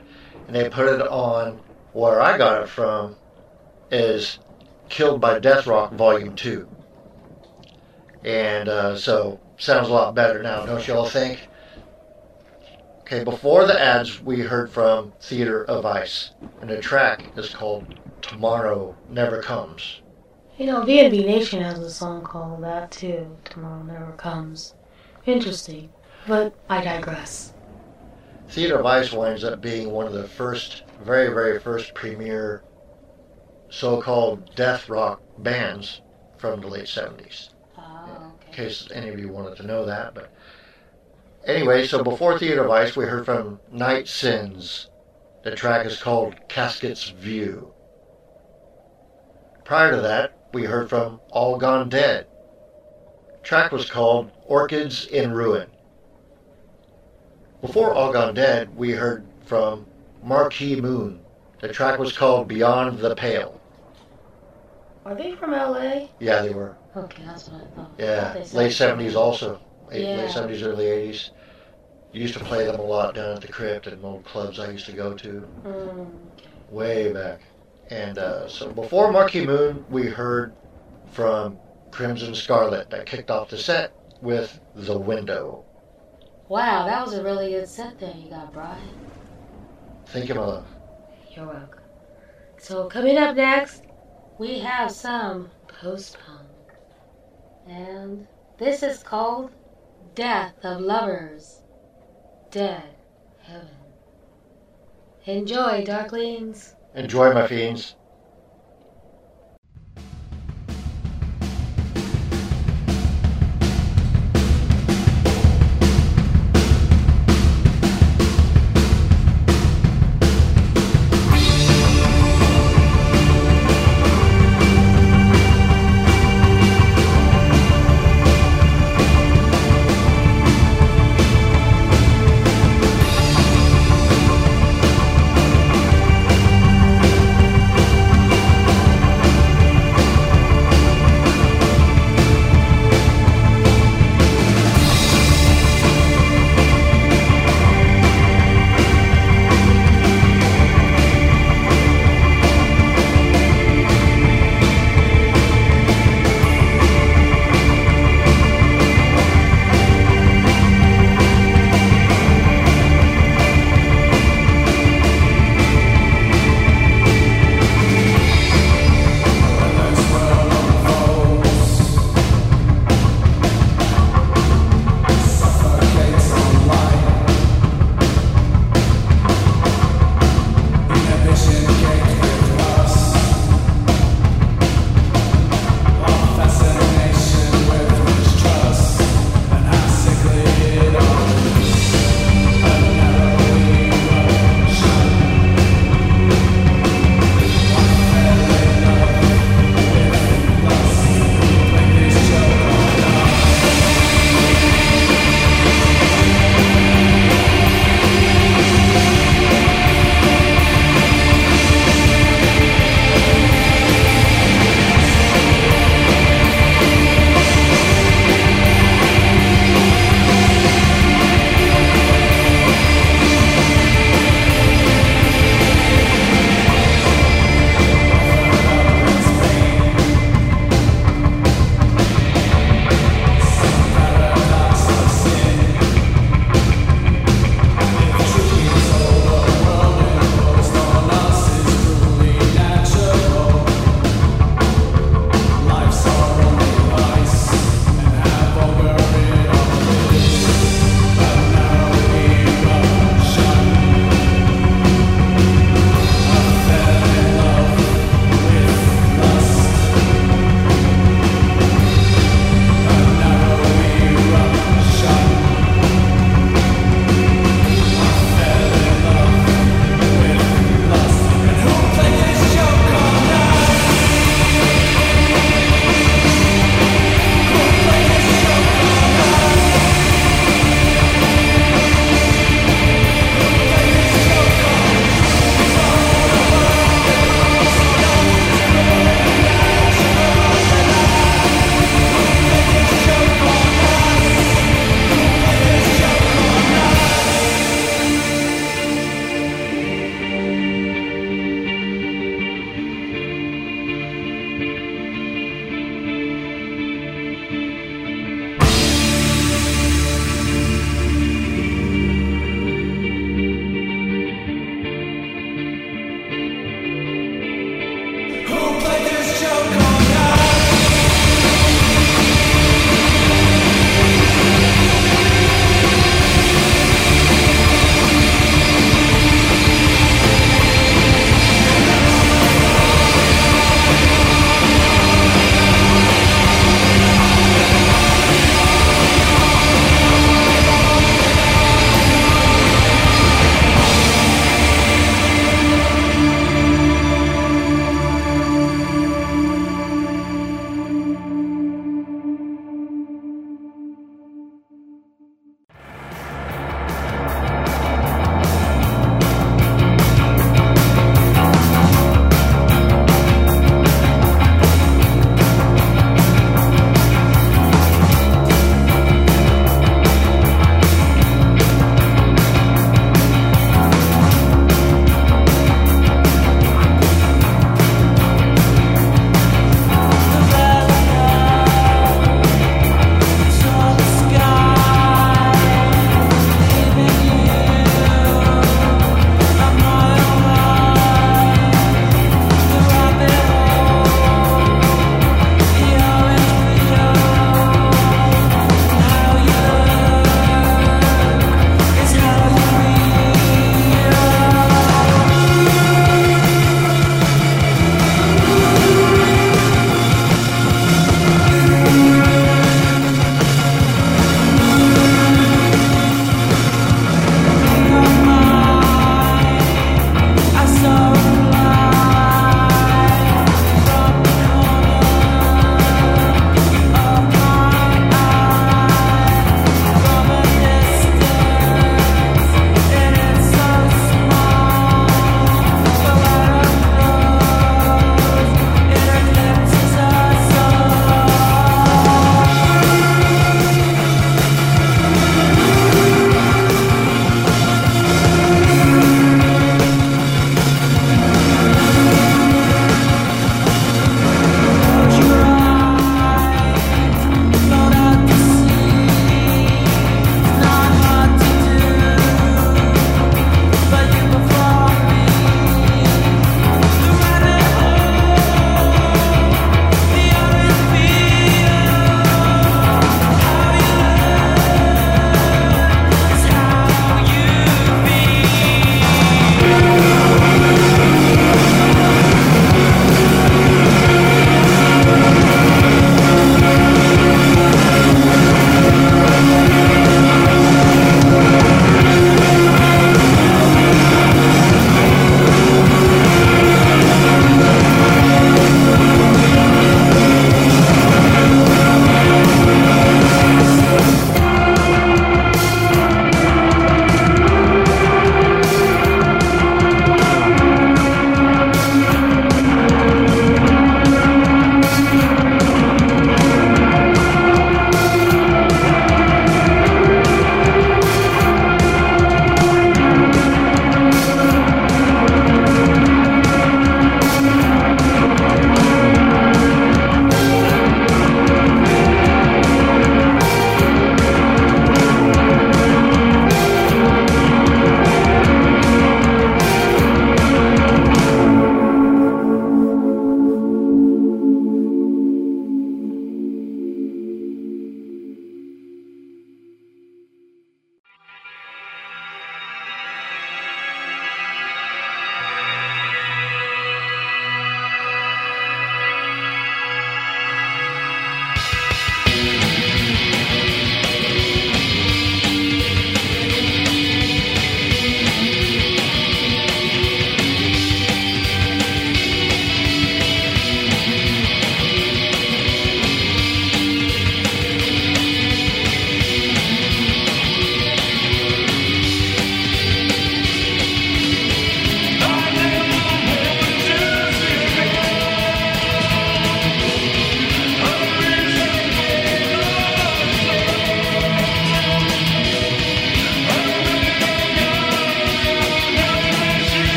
and they put it on, where I got it from is Killed by Death Rock Volume 2. And so, sounds a lot better now, don't you all think? Okay, before the ads, we heard from Theater of Ice, and the track is called Tomorrow Never Comes. You know, B&B Nation has a song called that too, Tomorrow Never Comes. Interesting, but I digress. Theater of Ice winds up being one of the first, very, very first premier so-called death rock bands from the late 70s. In case any of you wanted to know that, but anyway, so before Theater of Ice, we heard from Night Sins. The track is called Casket's View. Prior to that, we heard from All Gone Dead. The track was called Orchids in Ruin. Before All Gone Dead, we heard from Marquee Moon. The track was called Beyond the Pale. Are they from LA? Yeah, they were. Okay, that's what I thought. Yeah, late 70s also. Late 70s, early 80s. Used to play them a lot down at the Crypt and old clubs I used to go to. Way back. And so before Marquee Moon, we heard from Crimson Scarlet that kicked off the set with The Window. Wow, that was a really good set there you got, Brian. Thank you, my love. You're welcome. So coming up next, we have some post-punk. And this is called Death of Lovers. Dead Heaven. Enjoy, Darklings. Enjoy, my fiends.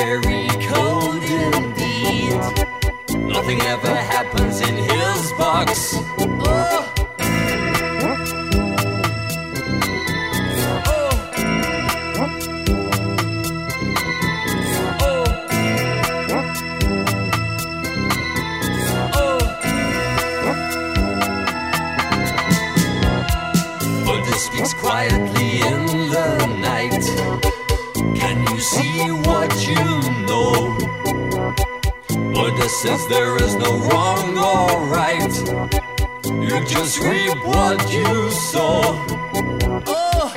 very cold indeed. Nothing ever happens in his box. Oh. Speaks quietly in the night. Can you see what you know? Buddha says there is no wrong or right. You just reap what you sow. Oh.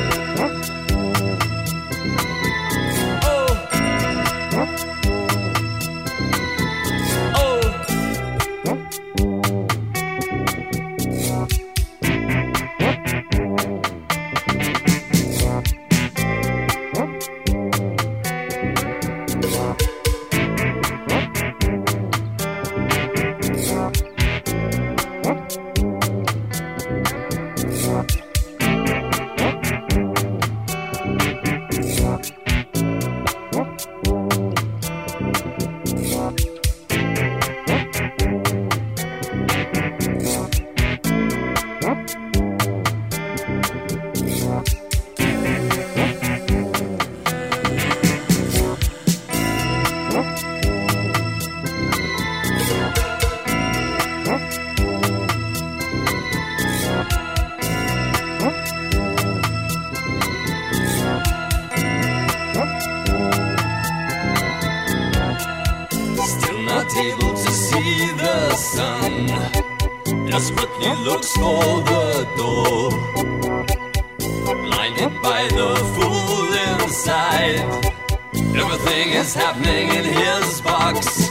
Able to see the sun, desperately looks for the door, blinded by the fool inside. Everything is happening in his box.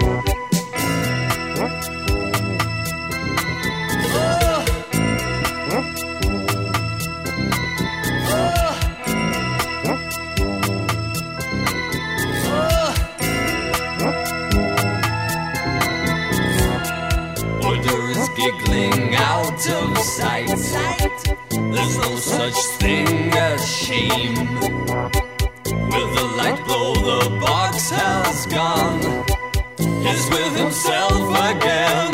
Giggling out of sight. There's no such thing as shame. With the light glow, the box has gone. He's with himself again.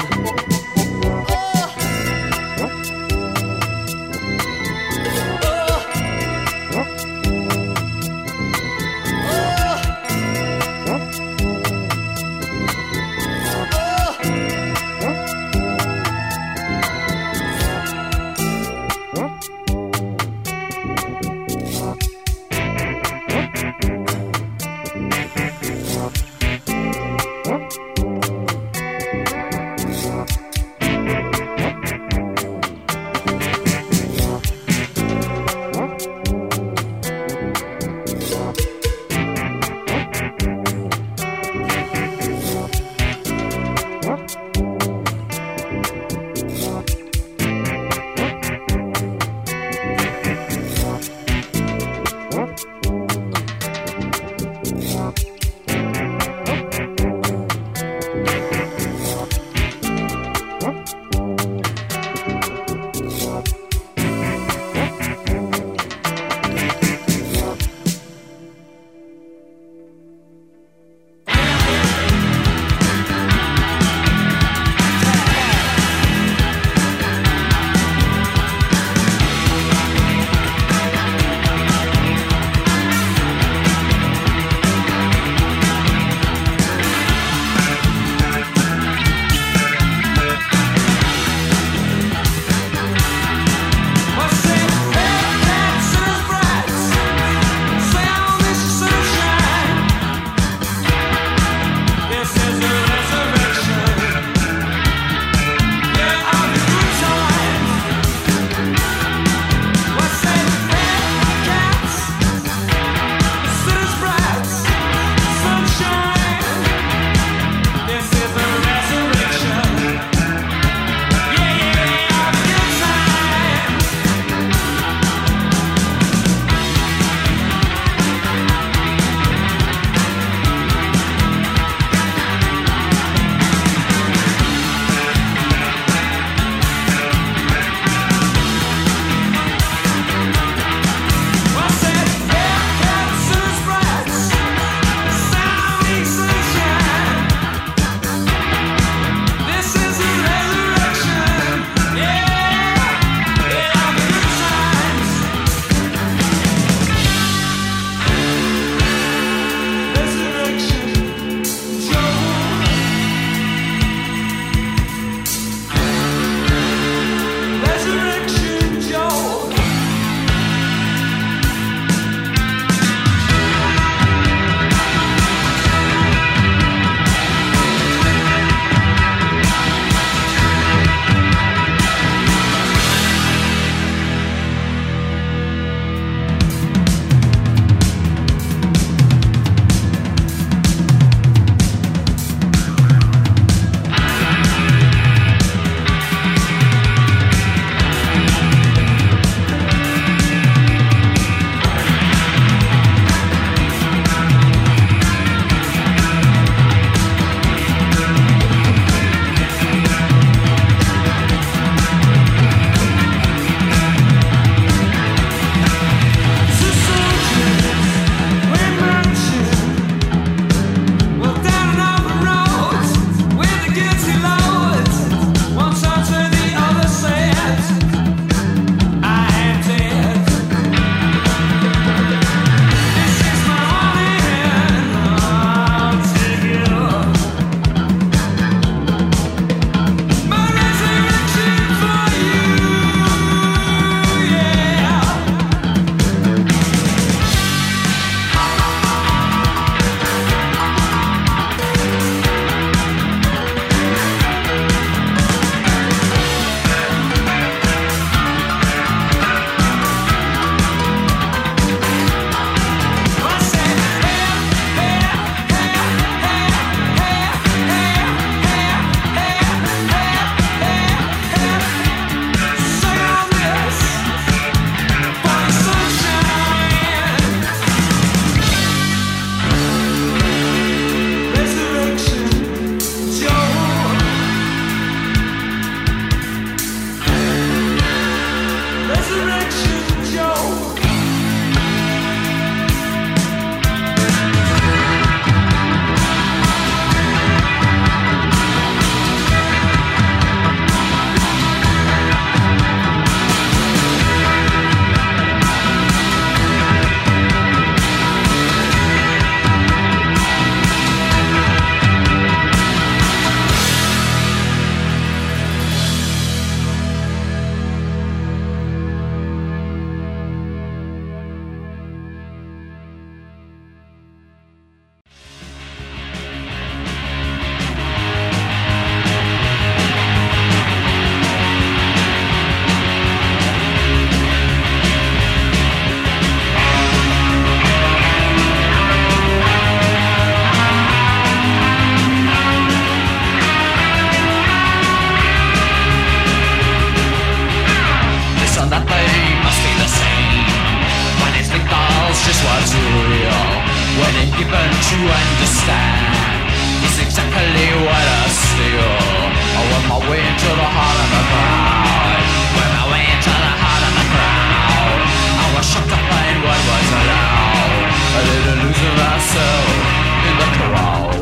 been given to understand is exactly what I steal. I went my way into the heart of the crowd. Went my way into the heart of the crowd. I was shocked to find what was allowed. I didn't lose myself in the crowd.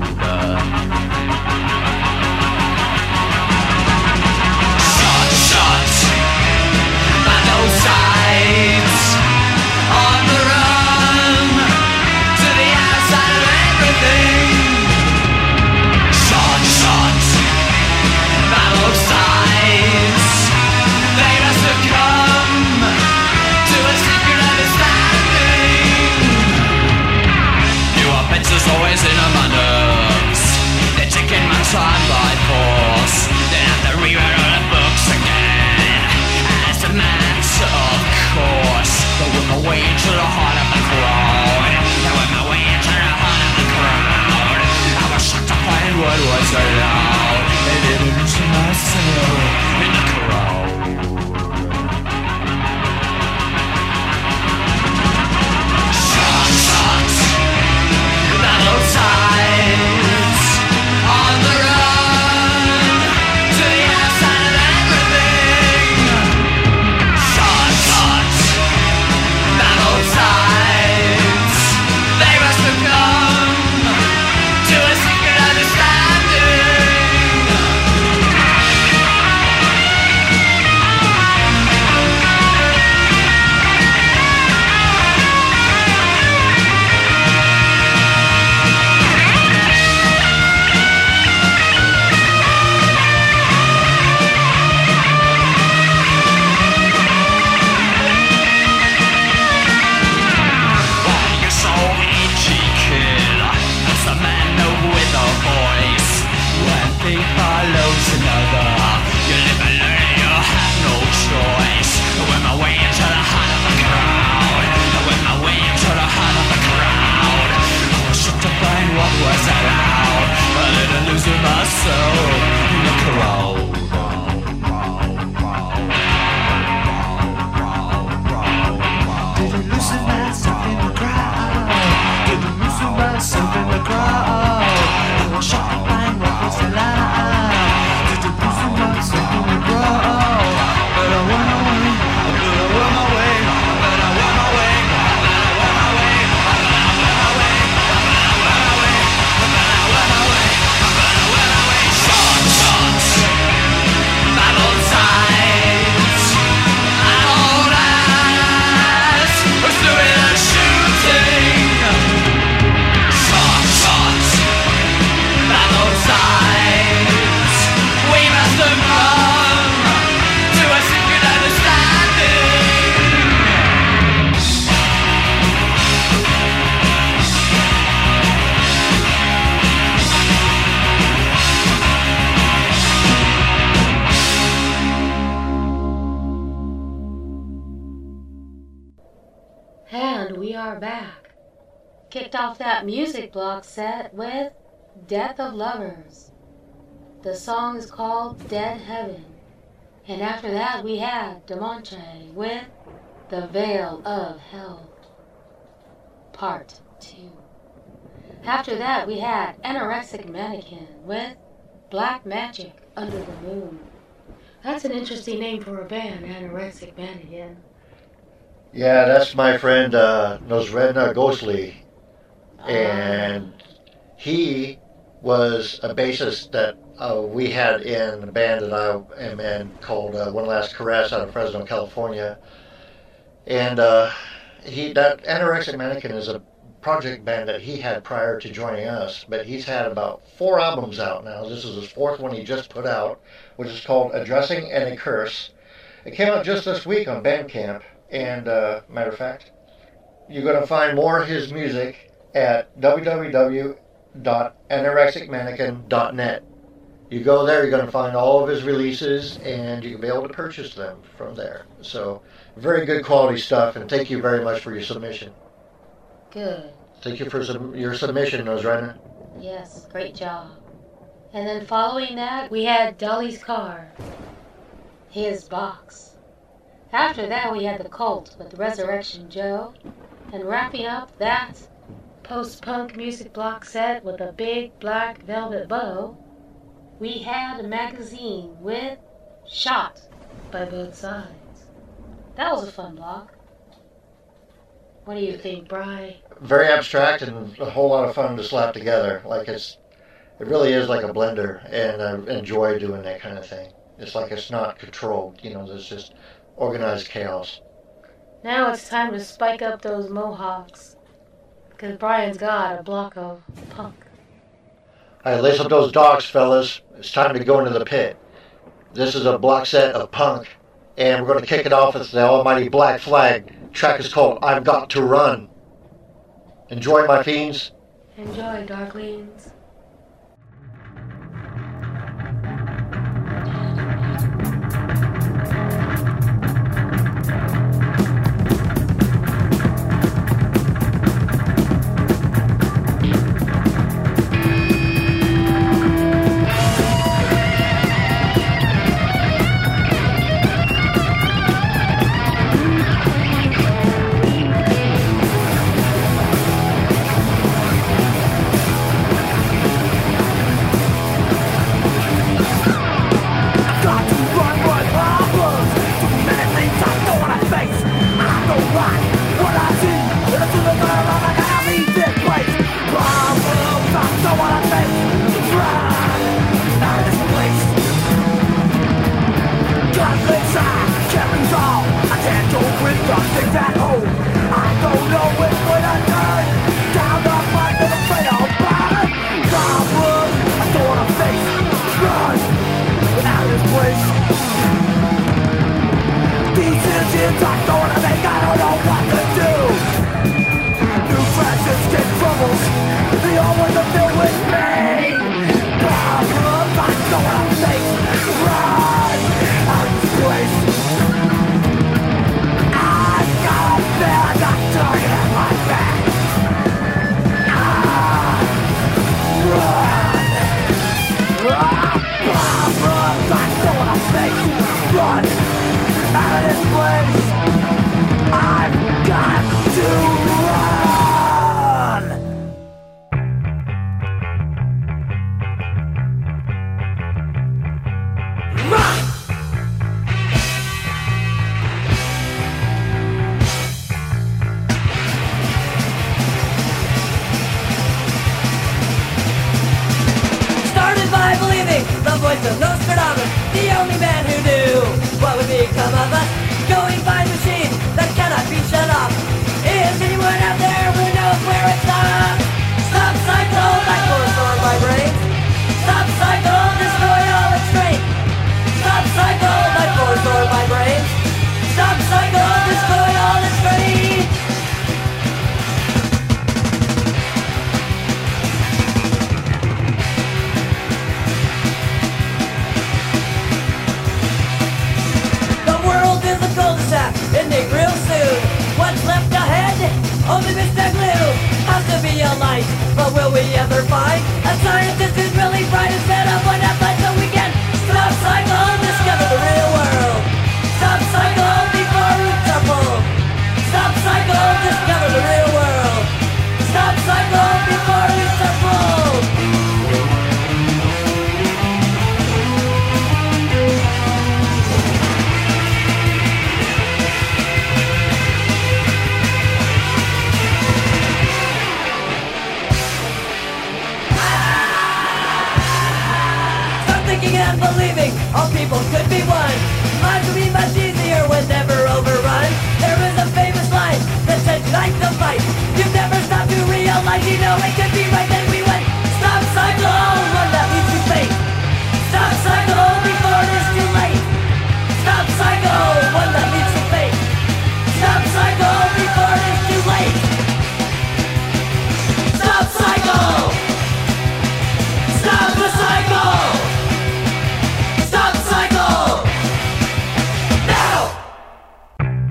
Shot by those sides, on the run to the outside of everything. Shot by both sides. They must have come to a secret understanding. New offenses always in my nerves. They're taking my time by force. Then have to rewrite all the books again. As a matter of course, they went my way into the heart of the crowd. They went my way into the heart of the crowd. I was shocked to find what was allowed. They didn't lose myself in the crowd. Shot by both sides, on the run to the outside of everything. Shot by both sides. They must have come to a secret understanding. You're so edgy, kid. As a man with a voice, one thing follows another. You live and learn and you have no choice. I went my way into the heart of the crowd. I went my way into the heart of the crowd. I was shocked to find what was allowed. I didn't lose myself in the crowd. Didn't lose myself in the crowd. Didn't lose myself in the crowd. I was shocked to find what was allowed. Didn't lose myself in the crowd. But I went away. But I went my way. But I went my way. But I went my way. But I went my way. But I went my way. But I went my way. But I went my way. Shots by both sides. I hold eyes. We're doing the shooting. Shots by both sides. We must have come to a secret understanding. And we are back. Kicked off that music block set with Death of Lovers. The song is called Dead Heaven. And after that we had Demontre with The Veil of Hell, Part 2. After that we had Anorexic Mannequin with Black Magic Under the Moon. That's an interesting name for a band, Anorexic Mannequin. Yeah, that's my friend Nosredna Ghostly. And he was a bassist that we had in a band that I am in called One Last Caress out of Fresno, California. And that Anorexic Mannequin is a project band that he had prior to joining us, but he's had about 4 albums out now. This is his 4th one he just put out, which is called Addressing and a Curse. It came out just this week on Bandcamp, and matter of fact, you're going to find more of his music at www.anorexicmannequin.net. You go there, you're going to find all of his releases, and you can be able to purchase them from there. So, very good quality stuff, and thank you very much for your submission. Good. Thank you for your submission, Nosredna. Yes, great job. And then following that, we had Dolly's Car, His Box. After that, we had The Cult with Resurrection Joe. And wrapping up that, post-punk music block set with a big black velvet bow, we had a magazine with Shot by Both Sides. That was a fun block. What do you think, Bri? Very abstract and a whole lot of fun to slap together. Like it really is like a blender, and I enjoy doing that kind of thing. It's like it's not controlled, there's just organized chaos. Now it's time to spike up those mohawks, because Brian's got a block of punk. All right, lace up those docks, fellas. It's time to go into the pit. This is a block set of punk, and we're going to kick it off with the almighty Black Flag. Track is called I've Got to Run. Enjoy, my fiends. Enjoy, Darklings.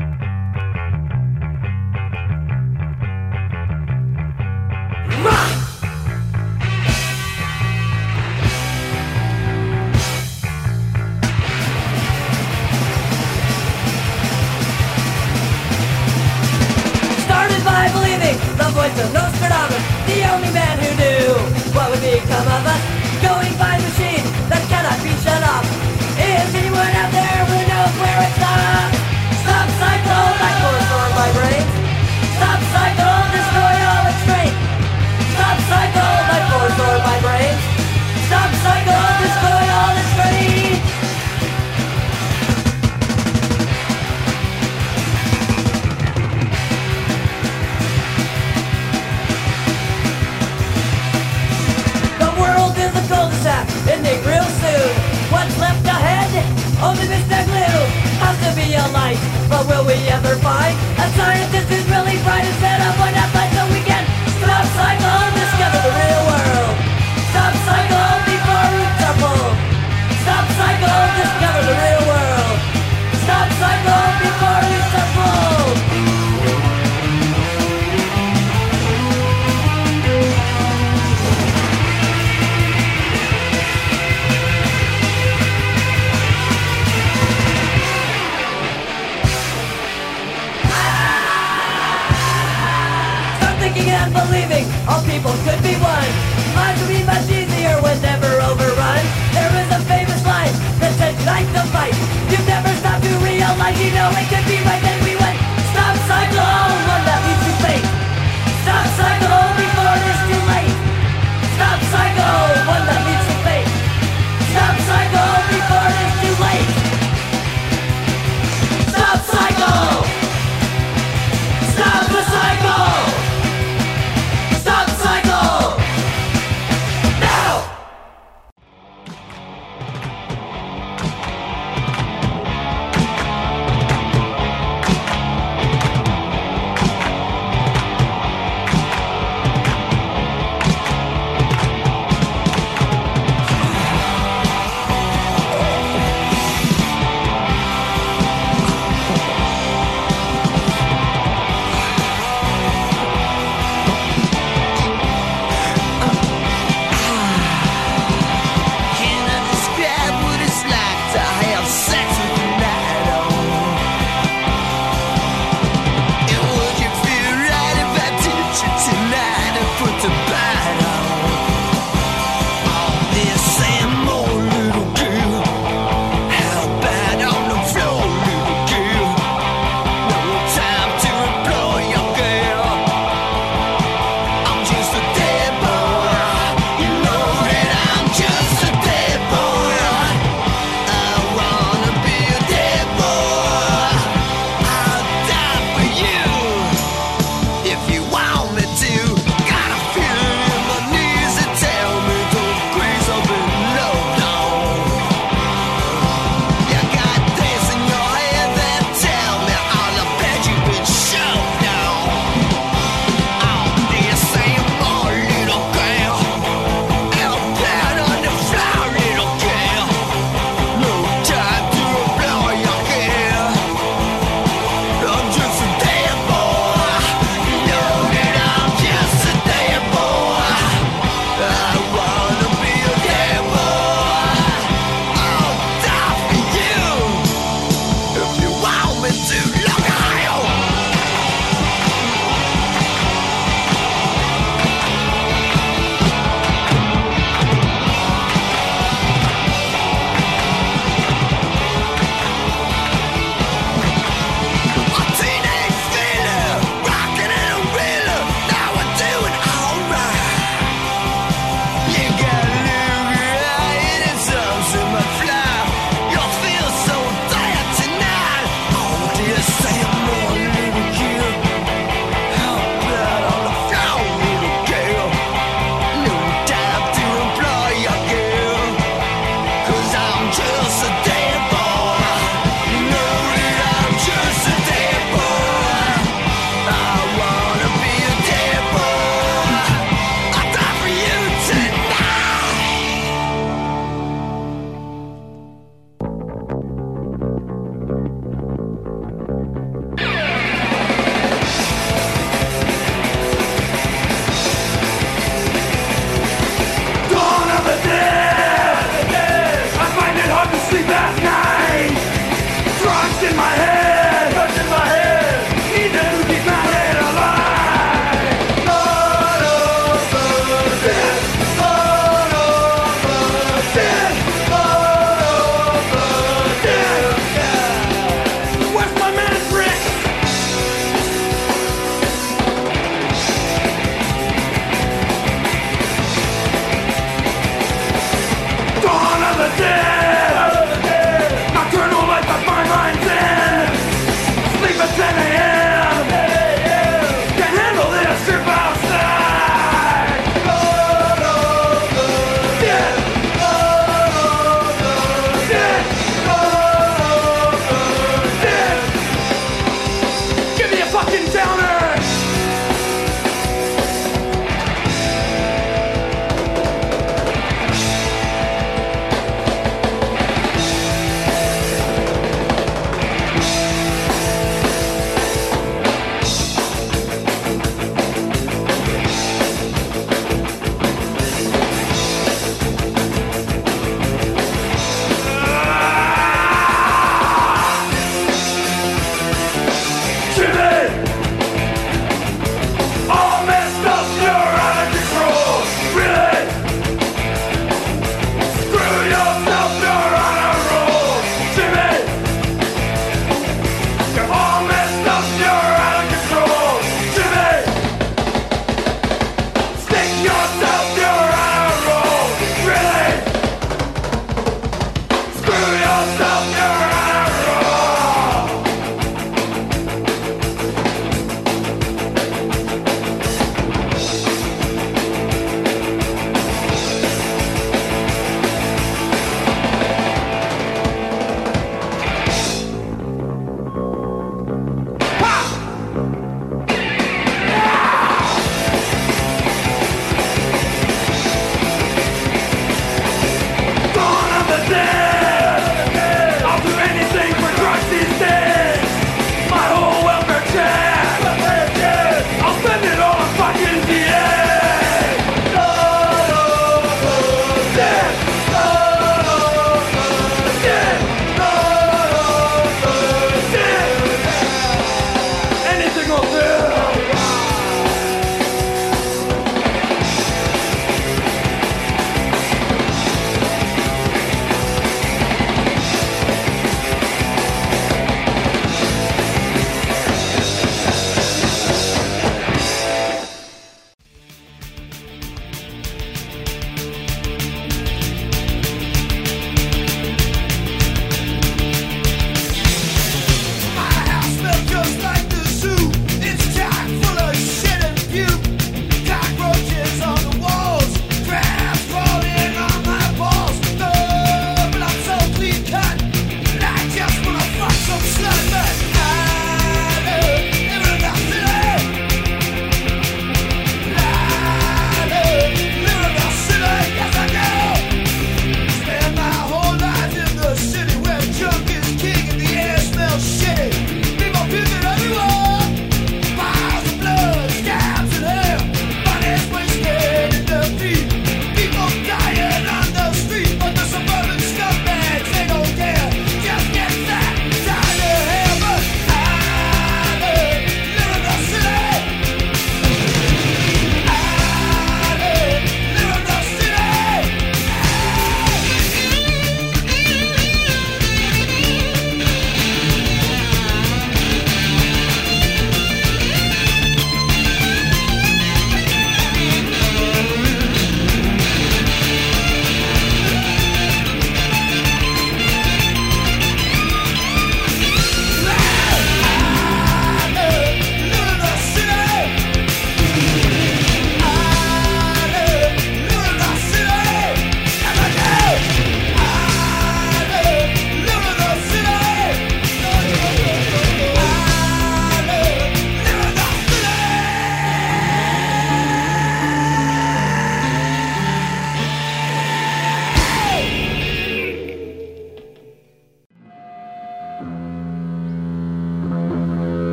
Rock! only man who knew what would become of us. Going by machine that cannot be shut off. Is anyone out there who knows where it stops? Stop cycle, like force on my brain. Stop cycle, destroy all its strength. Stop cycle, like force on my brain. Stop cycle, destroy all its strength. Ending real soon. What's left ahead? Only Mr. Glue has to be a light. But will we ever find a scientist who's really bright instead of one that light so we can stop cycle, discover the real world. Stop cycle before roots are pulled. Stop cycle, discover the real world. Stop cycle before roots are pulled. And believing all people could be one. Life would be much easier when never overrun. There is a famous line that says like the fight. You've never stopped to realize you know it could be right. Then we went stop cycle, one that leads to fate. Stop cycle before it's too late. Stop cycle, one that leads to fate. Stop cycle before it's too late. Stop cycle. Stop the cycle. Stop cycle!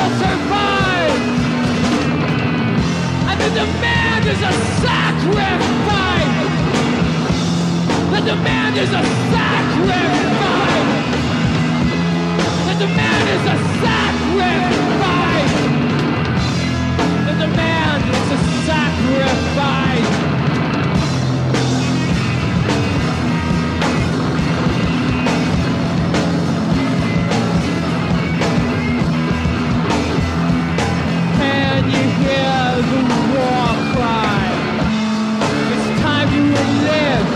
will survive. And the demand is a sacrifice. The demand is a sacrifice. The demand is a sacrifice. The demand is a sacrifice. Can you hear the war cry? It's time you will live.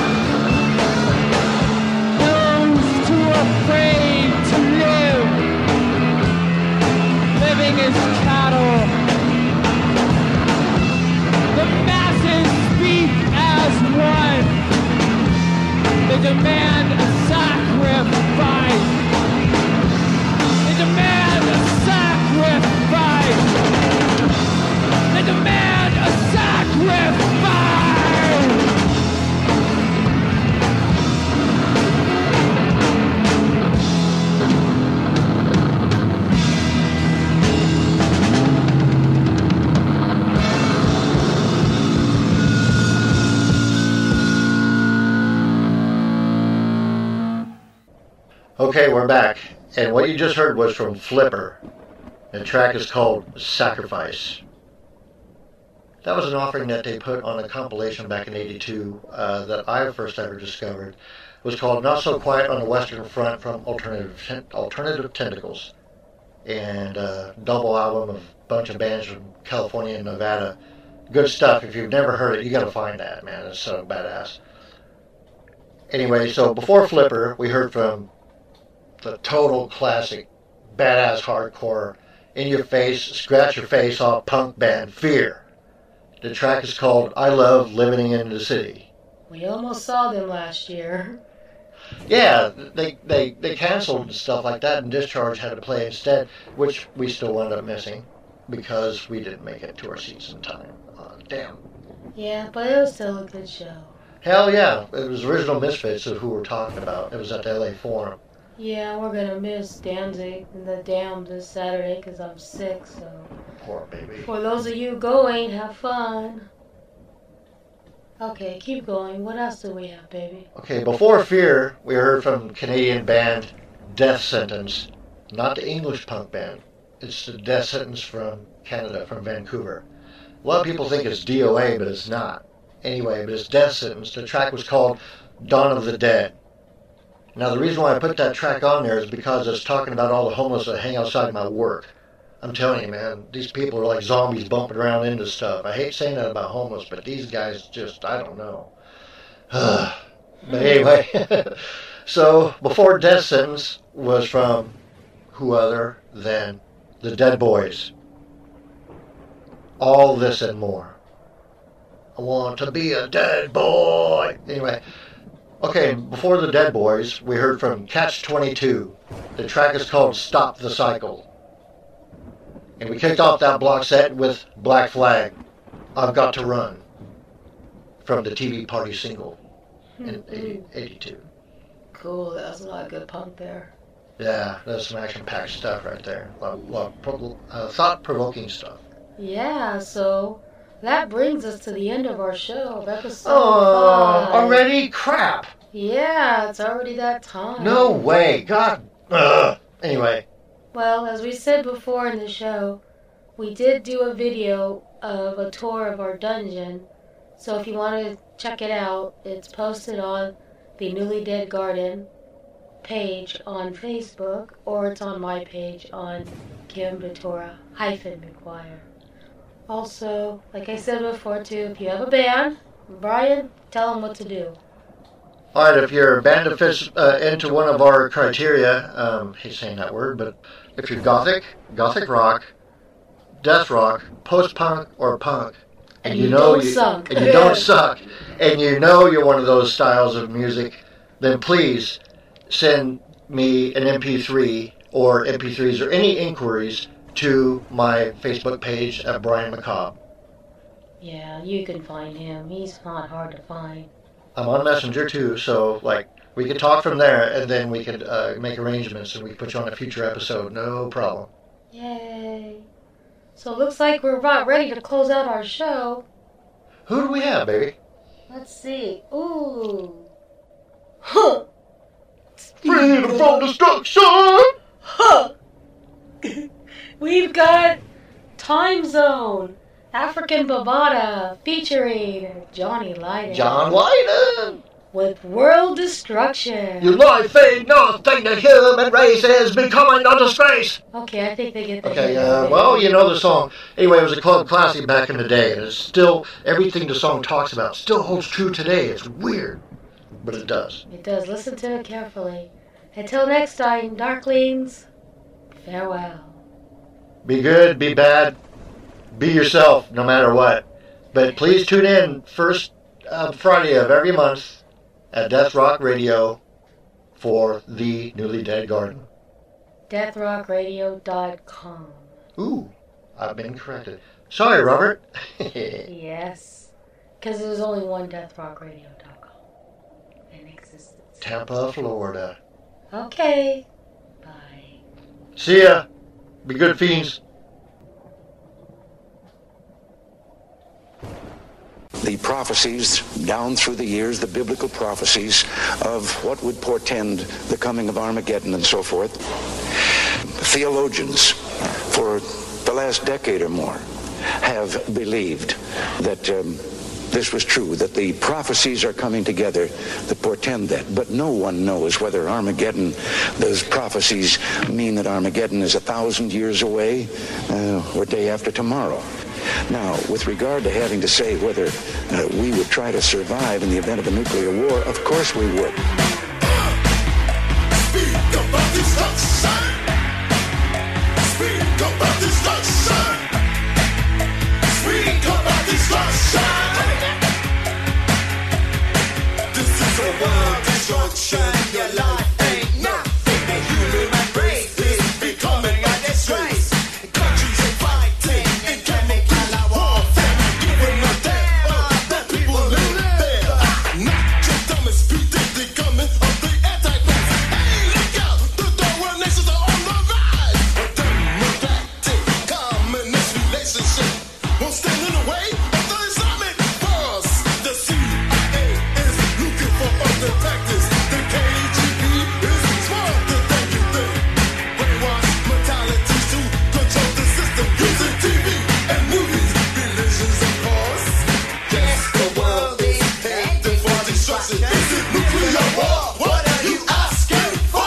Those too afraid to live, living as cattle. The masses speak as one. They demand a sacrifice. They demand a sacrifice. They demand a sacrifice. Okay, we're back. And what you just heard was from Flipper. The track is called Sacrifice. That was an offering that they put on a compilation back in '82 that I first ever discovered. It was called Not So Quiet on the Western Front from Alternative Tentacles. And a double album of a bunch of bands from California and Nevada. Good stuff. If you've never heard it, you gotta find that, man. It's so badass. Anyway, so before Flipper, we heard from the total classic, badass hardcore, in your face, scratch your face off punk band Fear. The track is called I Love Living in the City. We almost saw them last year. Yeah, they canceled and stuff like that, and Discharge had to play instead, which we still wound up missing because we didn't make it to our seats in time. Damn. Yeah, but it was still a good show. Hell yeah, it was original Misfits of who we're talking about. It was at the LA Forum. Yeah, we're gonna miss Danzig and the Damned this Saturday because I'm sick, so... Poor baby. For those of you going, have fun. Okay, keep going. What else do we have, baby? Okay, before Fear, we heard from Canadian band Death Sentence. Not the English punk band. It's the Death Sentence from Canada, from Vancouver. A lot of people think it's DOA, but it's not. Anyway, but it's Death Sentence. The track was called Dawn of the Dead. Now, the reason why I put that track on there is because it's talking about all the homeless that hang outside my work. I'm telling you, man, these people are like zombies bumping around into stuff. I hate saying that about homeless, but these guys just, I don't know. But anyway, so before Death Sentence was from who other than the Dead Boys. All this and more. I want to be a dead boy. Anyway. Okay, before the Dead Boys, we heard from Catch-22. The track is called Stop the Cycle. And we kicked off that block set with Black Flag, I've Got to Run, from the TV Party single in '82. Cool, that was a lot of good punk there. Yeah, that's some action-packed stuff right there. Thought-provoking stuff. Yeah, so... that brings us to the end of our show, of episode 5. Already? Crap! Yeah, it's already that time. No way! God! Anyway. Well, as we said before in the show, we did do a video of a tour of our dungeon. So if you want to check it out, it's posted on the Newly Dead Garden page on Facebook, or it's on my page on Kim Vitora-McGuire. Also, like I said before too, if you have a band, Brian, tell them what to do. Alright, if you're a band that fits into one of our criteria, hate saying that word, but if you're gothic rock, death rock, post-punk, or punk, and you don't suck, and you know you're one of those styles of music, then please send me an MP3 or MP3s or any inquiries to my Facebook page at Brian McCobb. Yeah, you can find him. He's not hard to find. I'm on Messenger too, so like we could talk from there, and then we could make arrangements, and we could put you on a future episode. No problem. Yay. So it looks like we're about ready to close out our show. Who do we have, baby? Let's see. Ooh. Huh. Freedom from destruction! Huh. We've got Time Zone, African Bavada, featuring Johnny Lydon. John Lydon! With World Destruction. Your life ain't nothing, the human race is becoming a disgrace. Okay, I think they get that. Okay, well, you know the song. Anyway, it was a club classic back in the day, and it's still, everything the song talks about still holds true today. It's weird, but it does. It does. Listen to it carefully. Until next time, Darklings, farewell. Be good, be bad, be yourself, no matter what. But please tune in first Friday of every month at Death Rock Radio for The Newly Dead Garden. DeathRockRadio.com. Ooh, I've been corrected. Sorry, Robert. Yes, because there's only one DeathRockRadio.com in existence. Tampa, Florida. Okay, bye. See ya. Be good, fiends. The prophecies down through the years, the biblical prophecies of what would portend the coming of Armageddon and so forth. Theologians for the last decade or more have believed that this was true, that the prophecies are coming together that portend that. But no one knows whether Armageddon, those prophecies mean that Armageddon is 1,000 years away or day after tomorrow. Now, with regard to having to say whether we would try to survive in the event of a nuclear war, of course we would. Speak about destruction. Speak about destruction. Speak about destruction. This is a world destruction. Your life ain't nothing. The human race is becoming a disgrace. Countries are fighting in chemical warfare. Giving a damn that people live there. Not your dumbest people, the coming of the Antichrist. Hey, look out! The Darwin nations are on the rise. A democratic communist relationship won't stand in the way of the Islamic force. The CIA is looking for other tactics. The KGB is smarter than you think. Brainwash mentalities to control the system using TV and movies, religions and course. Yes, the world is headed for destruction. Is it nuclear war? What are you asking for?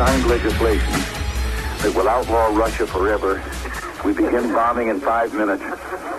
signed legislation that will outlaw Russia forever. We begin bombing in 5 minutes.